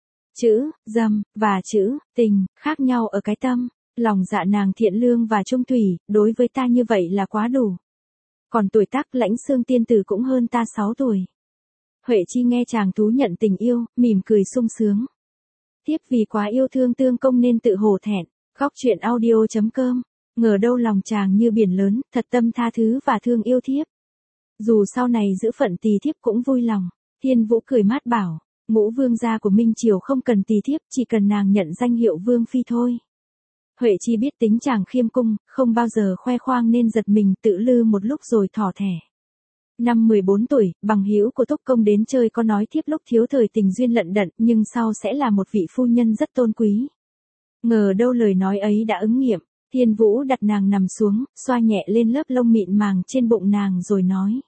Chữ dâm và chữ tình khác nhau ở cái tâm. Lòng dạ nàng thiện lương và trung thủy, đối với ta như vậy là quá đủ. Còn tuổi tác Lãnh Xương tiên tử cũng hơn ta 6 tuổi. Huệ Chi nghe chàng thú nhận tình yêu, mỉm cười sung sướng. Tiếp vì quá yêu thương tương công nên tự hổ thẹn. Góc truyện audio.com. Ngờ đâu lòng chàng như biển lớn, thật tâm tha thứ và thương yêu thiếp. Dù sau này giữ phận tỳ thiếp cũng vui lòng. Thiên Vũ cười mát bảo, Ngũ vương gia của Minh Triều không cần tỳ thiếp, chỉ cần nàng nhận danh hiệu vương phi thôi. Huệ Chi biết tính chàng khiêm cung, không bao giờ khoe khoang nên giật mình tự lư một lúc rồi thỏ thẻ. Năm 14 tuổi, bằng hữu của Túc Công đến chơi có nói thiếp lúc thiếu thời tình duyên lận đận nhưng sau sẽ là một vị phu nhân rất tôn quý. Ngờ đâu lời nói ấy đã ứng nghiệm. Thiên Vũ đặt nàng nằm xuống, xoa nhẹ lên lớp lông mịn màng trên bụng nàng rồi nói.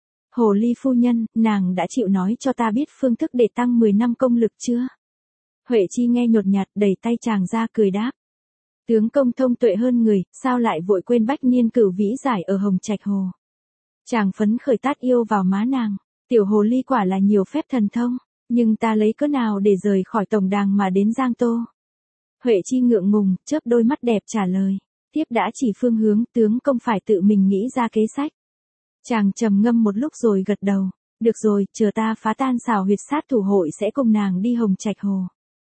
Hồ ly phu nhân, nàng đã chịu nói cho ta biết phương thức để tăng 10 năm công lực chưa? Huệ Chi nghe nhột nhạt đẩy tay chàng ra cười đáp. Tướng công thông tuệ hơn người, sao lại vội quên bách niên cửu vĩ giải ở Hồng Trạch Hồ? Chàng phấn khởi tát yêu vào má nàng. Tiểu hồ ly quả là nhiều phép thần thông, nhưng ta lấy cớ nào để rời khỏi tổng đàng mà đến Giang Tô? Huệ Chi ngượng ngùng, chớp đôi mắt đẹp trả lời. Tiếp đã chỉ phương hướng, tướng công phải tự mình nghĩ ra kế sách. Chàng trầm ngâm một lúc rồi gật đầu. Được rồi, chờ ta phá tan xảo huyệt sát thủ hội sẽ cùng nàng đi Hồng Trạch Hồ.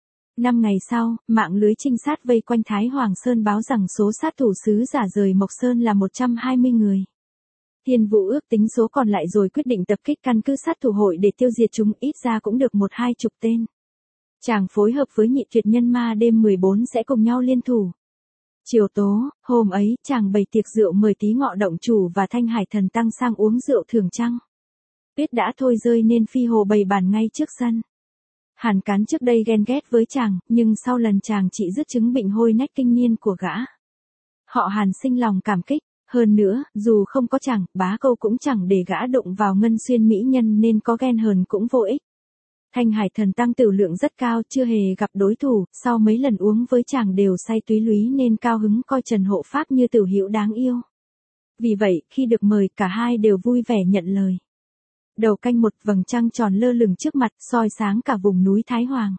5 ngày sau, mạng lưới trinh sát vây quanh Thái Hoàng Sơn báo rằng số sát thủ sứ giả rời Mộc Sơn là 120 người. Thiên Vũ ước tính số còn lại rồi quyết định tập kích căn cứ sát thủ hội để tiêu diệt chúng, ít ra cũng được 1-20 tên. Chàng phối hợp với Nhị Tuyệt Nhân Ma đêm 14 sẽ cùng nhau liên thủ. Chiều tố, hôm ấy, chàng bày tiệc rượu mời Tí Ngọ động chủ và Thanh Hải Thần Tăng sang uống rượu thưởng trăng. Tuyết đã thôi rơi nên Phi Hồ bày bàn ngay trước sân. Hàn Cán trước đây ghen ghét với chàng, nhưng sau lần chàng trị dứt chứng bệnh hôi nách kinh niên của gã, họ Hàn sinh lòng cảm kích. Hơn nữa, dù không có chàng, Bá Câu cũng chẳng để gã đụng vào Ngân Xuyên mỹ nhân nên có ghen hờn cũng vô ích. Thanh Hải Thần Tăng tửu lượng rất cao, chưa hề gặp đối thủ, sau mấy lần uống với chàng đều say túy lúy nên cao hứng coi Trần Hộ Pháp như tửu hữu đáng yêu. Vì vậy, khi được mời, cả hai đều vui vẻ nhận lời. Đầu canh 1, vầng trăng tròn lơ lửng trước mặt, soi sáng cả vùng núi Thái Hoàng.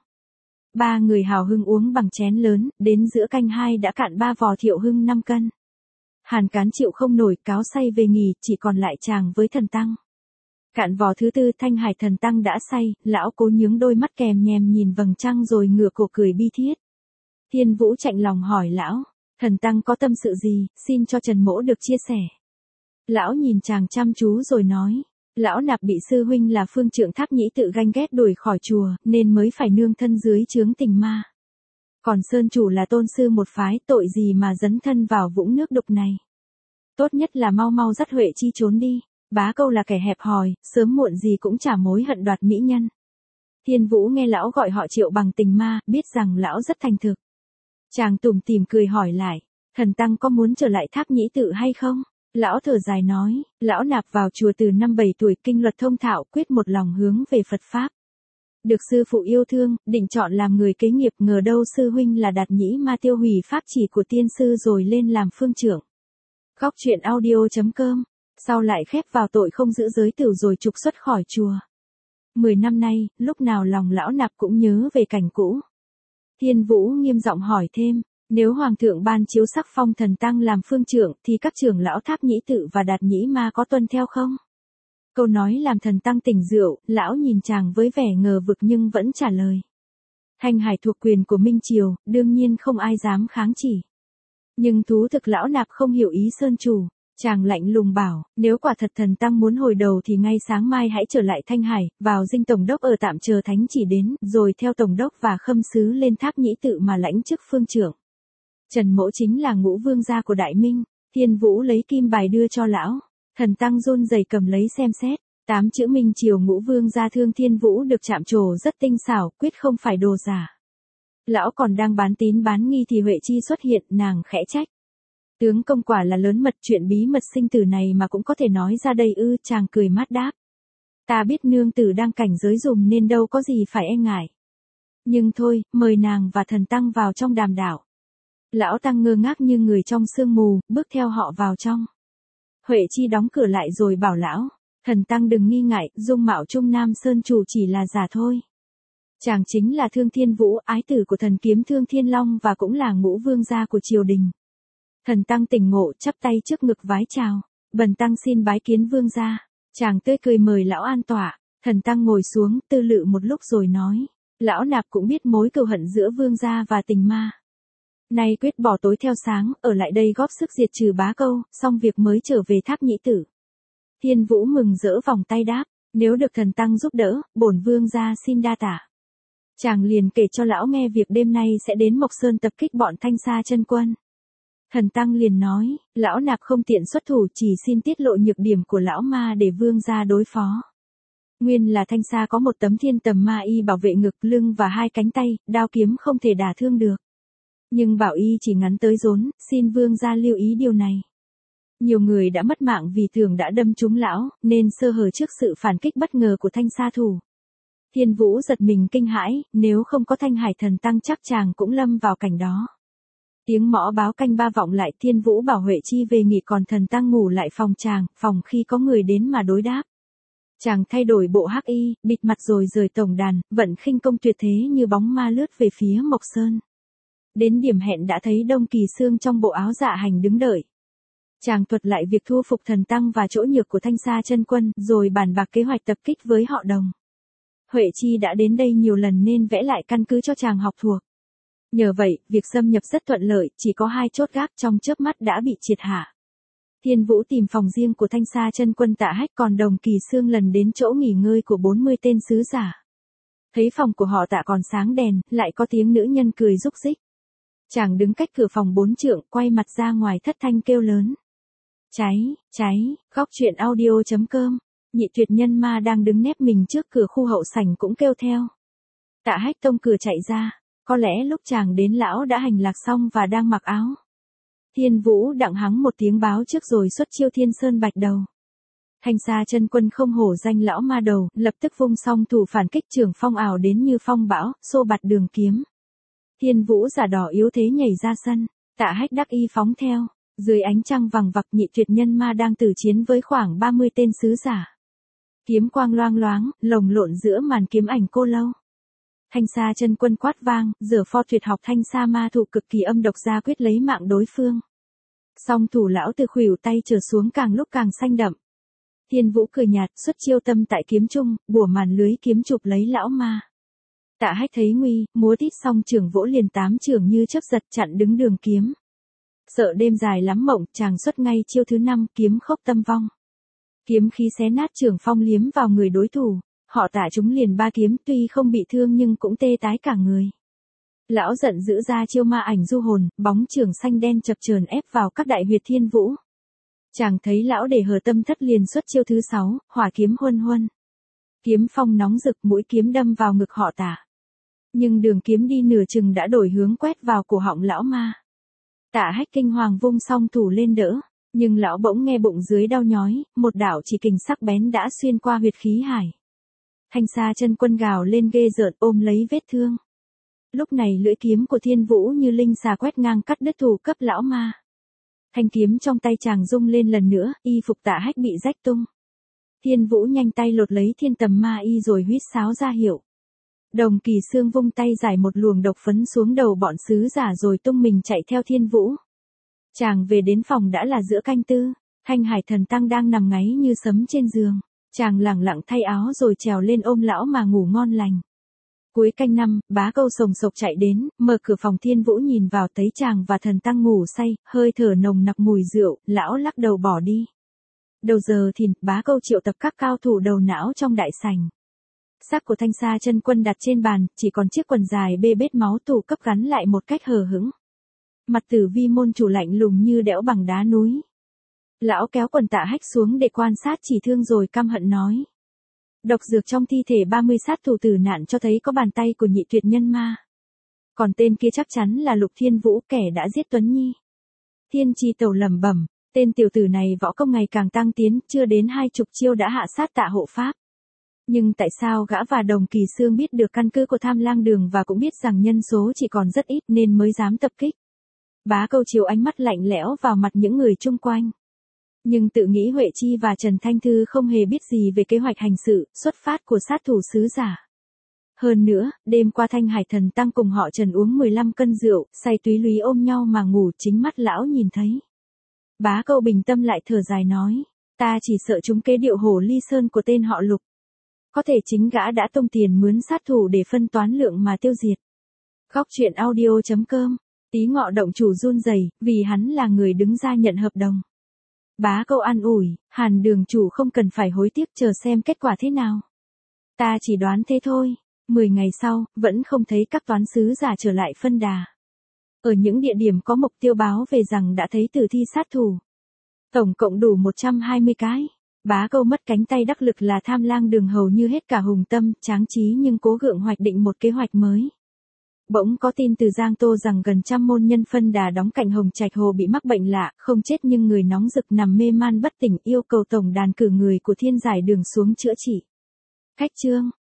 3 người hào hưng uống bằng chén lớn, đến giữa canh 2 đã cạn 3 vò Thiệu Hưng 5 cân. Hàn Cán chịu không nổi, cáo say về nghỉ, chỉ còn lại chàng với Thần Tăng. Cạn vò thứ 4, Thanh Hải Thần Tăng đã say, lão cố nhướng đôi mắt kèm nhèm nhìn vầng trăng rồi ngửa cổ cười bi thiết. Thiên Vũ chạnh lòng hỏi lão, Thần Tăng có tâm sự gì, xin cho Trần Mỗ được chia sẻ. Lão nhìn chàng chăm chú rồi nói, lão nạp bị sư huynh là Phương Trượng Tháp Nhĩ tự ganh ghét đuổi khỏi chùa, nên mới phải nương thân dưới chướng tình ma. Còn Sơn chủ là tôn sư một phái, tội gì mà dấn thân vào vũng nước đục này. Tốt nhất là mau mau dắt Huệ Chi trốn đi. Bá Câu là kẻ hẹp hòi, sớm muộn gì cũng chả mối hận đoạt mỹ nhân. Thiên Vũ nghe lão gọi họ Triệu bằng tình ma, biết rằng lão rất thành thực. Chàng tủm tỉm cười hỏi lại, Thần Tăng có muốn trở lại Tháp Nhĩ tự hay không? Lão thở dài nói, lão nạp vào chùa từ năm 7 tuổi, kinh luật thông thạo, quyết một lòng hướng về Phật Pháp. Được sư phụ yêu thương, định chọn làm người kế nghiệp, ngờ đâu sư huynh là Đạt Nhĩ ma tiêu hủy pháp chỉ của tiên sư rồi lên làm phương trưởng. Góc truyện audio.com. Sau lại khép vào tội không giữ giới tửu rồi trục xuất khỏi chùa. 10 năm nay, lúc nào lòng lão nạp cũng nhớ về cảnh cũ. Thiên Vũ nghiêm giọng hỏi thêm, nếu Hoàng thượng ban chiếu sắc phong Thần Tăng làm phương trưởng thì các trưởng lão Tháp Nhĩ tự và Đạt Nhĩ ma có tuân theo không? Câu nói làm Thần Tăng tỉnh rượu, lão nhìn chàng với vẻ ngờ vực nhưng vẫn trả lời. Thanh Hải thuộc quyền của Minh Triều, đương nhiên không ai dám kháng chỉ. Nhưng thú thực lão nạp không hiểu ý Sơn chủ. Chàng lạnh lùng bảo, nếu quả thật Thần Tăng muốn hồi đầu thì ngay sáng mai hãy trở lại Thanh Hải, vào dinh tổng đốc ở tạm chờ thánh chỉ đến, rồi theo tổng đốc và khâm sứ lên Tháp Nhĩ tự mà lãnh chức phương trưởng. Trần Mỗ chính là Ngũ vương gia của Đại Minh. Thiên Vũ lấy kim bài đưa cho lão. Thần Tăng run rẩy cầm lấy xem xét. 8 chữ Minh Triều Ngũ vương gia Thương Thiên Vũ được chạm trổ rất tinh xảo, quyết không phải đồ giả. Lão còn đang bán tín bán nghi thì Huệ Chi xuất hiện, nàng khẽ trách. Tướng công quả là lớn mật, chuyện bí mật sinh tử này mà cũng có thể nói ra đây ư? Chàng cười mát đáp. Ta biết nương tử đang cảnh giới dùng nên đâu có gì phải e ngại. Nhưng thôi, mời nàng và thần tăng vào trong đàm đạo. Lão tăng ngơ ngác như người trong sương mù, bước theo họ vào trong. Huệ Chi đóng cửa lại rồi bảo lão, thần tăng đừng nghi ngại, dung mạo Trung Nam Sơn chủ chỉ là giả thôi. Chàng chính là Thương Thiên Vũ, ái tử của thần kiếm Thương Thiên Long và cũng là ngũ vương gia của triều đình. Thần tăng tỉnh ngộ, chắp tay trước ngực vái chào, bần tăng xin bái kiến vương gia. Chàng tươi cười mời lão an tọa, thần tăng ngồi xuống, tư lự một lúc rồi nói, lão nạp cũng biết mối cừu hận giữa vương gia và tình ma. Nay quyết bỏ tối theo sáng, ở lại đây góp sức diệt trừ bá câu, xong việc mới trở về Tháp Nhĩ Tử. Thiên Vũ mừng rỡ vòng tay đáp, nếu được thần tăng giúp đỡ, bổn vương gia xin đa tạ. Chàng liền kể cho lão nghe việc đêm nay sẽ đến Mộc Sơn tập kích bọn Thanh Sa chân quân. Thần tăng liền nói, lão nạp không tiện xuất thủ, chỉ xin tiết lộ nhược điểm của lão ma để vương gia đối phó. Nguyên là Thanh Sa có một tấm thiên tầm ma y bảo vệ ngực, lưng và hai cánh tay, đao kiếm không thể đả thương được. Nhưng bảo y chỉ ngắn tới rốn, xin vương gia lưu ý điều này. Nhiều người đã mất mạng vì tưởng đã đâm trúng lão, nên sơ hở trước sự phản kích bất ngờ của Thanh Sa thủ. Thiên Vũ giật mình kinh hãi, nếu không có Thanh Hải thần tăng chắc chàng cũng lâm vào cảnh đó. Tiếng mõ báo canh ba vọng lại, Thiên Vũ bảo Huệ Chi về nghỉ, còn thần tăng ngủ lại phòng chàng, phòng khi có người đến mà đối đáp. Chàng thay đổi bộ hắc y, bịt mặt rồi rời tổng đàn, vận khinh công tuyệt thế như bóng ma lướt về phía Mộc Sơn. Đến điểm hẹn đã thấy Đông Kỳ Sương trong bộ áo dạ hành đứng đợi. Chàng thuật lại việc thu phục thần tăng và chỗ nhược của Thanh Sa chân quân, rồi bàn bạc kế hoạch tập kích với họ Đồng. Huệ Chi đã đến đây nhiều lần nên vẽ lại căn cứ cho chàng học thuộc. Nhờ vậy, việc xâm nhập rất thuận lợi, chỉ có 2 chốt gác trong chớp mắt đã bị triệt hạ. Thiên Vũ tìm phòng riêng của Thanh Sa chân quân Tạ Hách, còn Đồng Kỳ Sương lần đến chỗ nghỉ ngơi của 40 tên sứ giả. Thấy phòng của họ Tạ còn sáng đèn, lại có tiếng nữ nhân cười rúc rích. Chàng đứng cách cửa phòng 4 trượng, quay mặt ra ngoài thất thanh kêu lớn. Cháy, cháy, góc truyện audio.com. Nhị tuyệt nhân ma đang đứng nép mình trước cửa khu hậu sảnh cũng kêu theo. Tạ Hách tông cửa chạy ra, có lẽ lúc chàng đến lão đã hành lạc xong và đang mặc áo. Thiên Vũ đặng hắng một tiếng báo trước rồi xuất chiêu Thiên Sơn Bạch Đầu. Thanh Sa chân quân không hổ danh lão ma đầu, lập tức vung song thủ phản kích, trường phong ảo đến như phong bão, xô bạt đường kiếm. Thiên Vũ giả đỏ yếu thế nhảy ra sân, Tạ Hách đắc y phóng theo, dưới ánh trăng vằng vặc nhị tuyệt nhân ma đang tử chiến với khoảng 30 tên sứ giả. Kiếm quang loang loáng, lồng lộn giữa màn kiếm ảnh cô lâu. Thanh Sa chân quân quát vang, giở pho tuyệt học Thanh Sa ma thủ cực kỳ âm độc ra quyết lấy mạng đối phương. Song thủ lão từ khuỷu tay trở xuống càng lúc càng xanh đậm. Thiên Vũ cười nhạt, xuất chiêu tâm tại kiếm trung, bủa màn lưới kiếm chụp lấy lão ma. Tạ Hách thấy nguy, múa tít song trường vỗ liền 8 trường như chớp giật chặn đứng đường kiếm. Sợ đêm dài lắm mộng, chàng xuất ngay chiêu thứ 5, kiếm khốc tâm vong. Kiếm khí xé nát trường phong liếm vào người đối thủ, họ Tạ chúng liền 3 kiếm, tuy không bị thương nhưng cũng tê tái cả người. Lão giận dữ ra chiêu ma ảnh du hồn, bóng trường xanh đen chập chờn ép vào các đại huyệt Thiên Vũ. Chàng thấy lão để hờ tâm thất liền xuất chiêu thứ 6, hỏa kiếm huân huân. Kiếm phong nóng rực, mũi kiếm đâm vào ngực họ Tạ. Nhưng đường kiếm đi nửa chừng đã đổi hướng quét vào cổ họng lão ma. Tạ Hách kinh hoàng vung song thủ lên đỡ, nhưng lão bỗng nghe bụng dưới đau nhói, một đạo chỉ kình sắc bén đã xuyên qua huyệt khí hải. Thanh Sa chân quân gào lên ghê rợn ôm lấy vết thương. Lúc này lưỡi kiếm của Thiên Vũ như linh xà quét ngang cắt đứt thủ cấp lão ma. Thanh kiếm trong tay chàng rung lên lần nữa, y phục Tạ Hách bị rách tung. Thiên Vũ nhanh tay lột lấy thiên tầm ma y rồi huýt sáo ra hiệu. Đồng Kỳ Sương vung tay giải một luồng độc phấn xuống đầu bọn sứ giả rồi tung mình chạy theo Thiên Vũ. Chàng về đến phòng đã là giữa canh tư, Thanh Hải thần tăng đang nằm ngáy như sấm trên giường. Chàng lẳng lặng thay áo rồi trèo lên ôm lão mà ngủ ngon lành. Cuối canh 5, bá câu sồng sộc chạy đến, mở cửa phòng. Thiên Vũ nhìn vào thấy chàng và thần tăng ngủ say, hơi thở nồng nặc mùi rượu, lão lắc đầu bỏ đi. Đầu giờ thìn, bá câu triệu tập các cao thủ đầu não trong đại sảnh. Xác của Thanh Sa chân quân đặt trên bàn, chỉ còn chiếc quần dài bê bết máu tù cấp gắn lại một cách hờ hững. Mặt Tử Vi môn chủ lạnh lùng như đẽo bằng đá núi. Lão kéo quần Tạ Hách xuống để quan sát chỉ thương rồi căm hận nói. Độc dược trong thi thể 30 sát thủ tử nạn cho thấy có bàn tay của nhị tuyệt nhân ma. Còn tên kia chắc chắn là Lục Thiên Vũ, kẻ đã giết Tuấn Nhi. Thiên Chi Tẩu lẩm bẩm, tên tiểu tử này võ công ngày càng tăng tiến, chưa đến 20 chiêu đã hạ sát Tạ hộ pháp. Nhưng tại sao gã và Đồng Kỳ Xương biết được căn cứ của Tham Lang Đường và cũng biết rằng nhân số chỉ còn rất ít nên mới dám tập kích? Bá Câu chiếu ánh mắt lạnh lẽo vào mặt những người chung quanh. Nhưng tự nghĩ Huệ Chi và Trần Thanh Thư không hề biết gì về kế hoạch hành sự, xuất phát của sát thủ sứ giả. Hơn nữa, đêm qua Thanh Hải Thần Tăng cùng họ Trần uống 15 cân rượu, say túy lúy ôm nhau mà ngủ, chính mắt lão nhìn thấy. Bá Câu bình tâm lại thở dài nói, ta chỉ sợ chúng kế điệu hổ ly sơn của tên họ Lục. Có thể chính gã đã tung tiền mướn sát thủ để phân toán lượng mà tiêu diệt. Góc truyện audio.com, Tí Ngọ động chủ run rẩy vì hắn là người đứng ra nhận hợp đồng. Bá Câu an ủi, Hàn đường chủ không cần phải hối tiếc, chờ xem kết quả thế nào. Ta chỉ đoán thế thôi. 10 ngày sau, vẫn không thấy các toán sứ giả trở lại phân đà. Ở những địa điểm có mục tiêu báo về rằng đã thấy tử thi sát thủ. Tổng cộng đủ 120 cái. Bá Câu mất cánh tay đắc lực là Tham Lang Đường hầu như hết cả hùng tâm, tráng trí nhưng cố gượng hoạch định một kế hoạch mới. Bỗng có tin từ Giang Tô rằng gần trăm môn nhân phân đà đóng cạnh Hồng Trạch Hồ bị mắc bệnh lạ, không chết nhưng người nóng rực nằm mê man bất tỉnh, yêu cầu tổng đàn cử người của Thiên Giải Đường xuống chữa trị. Khách chương.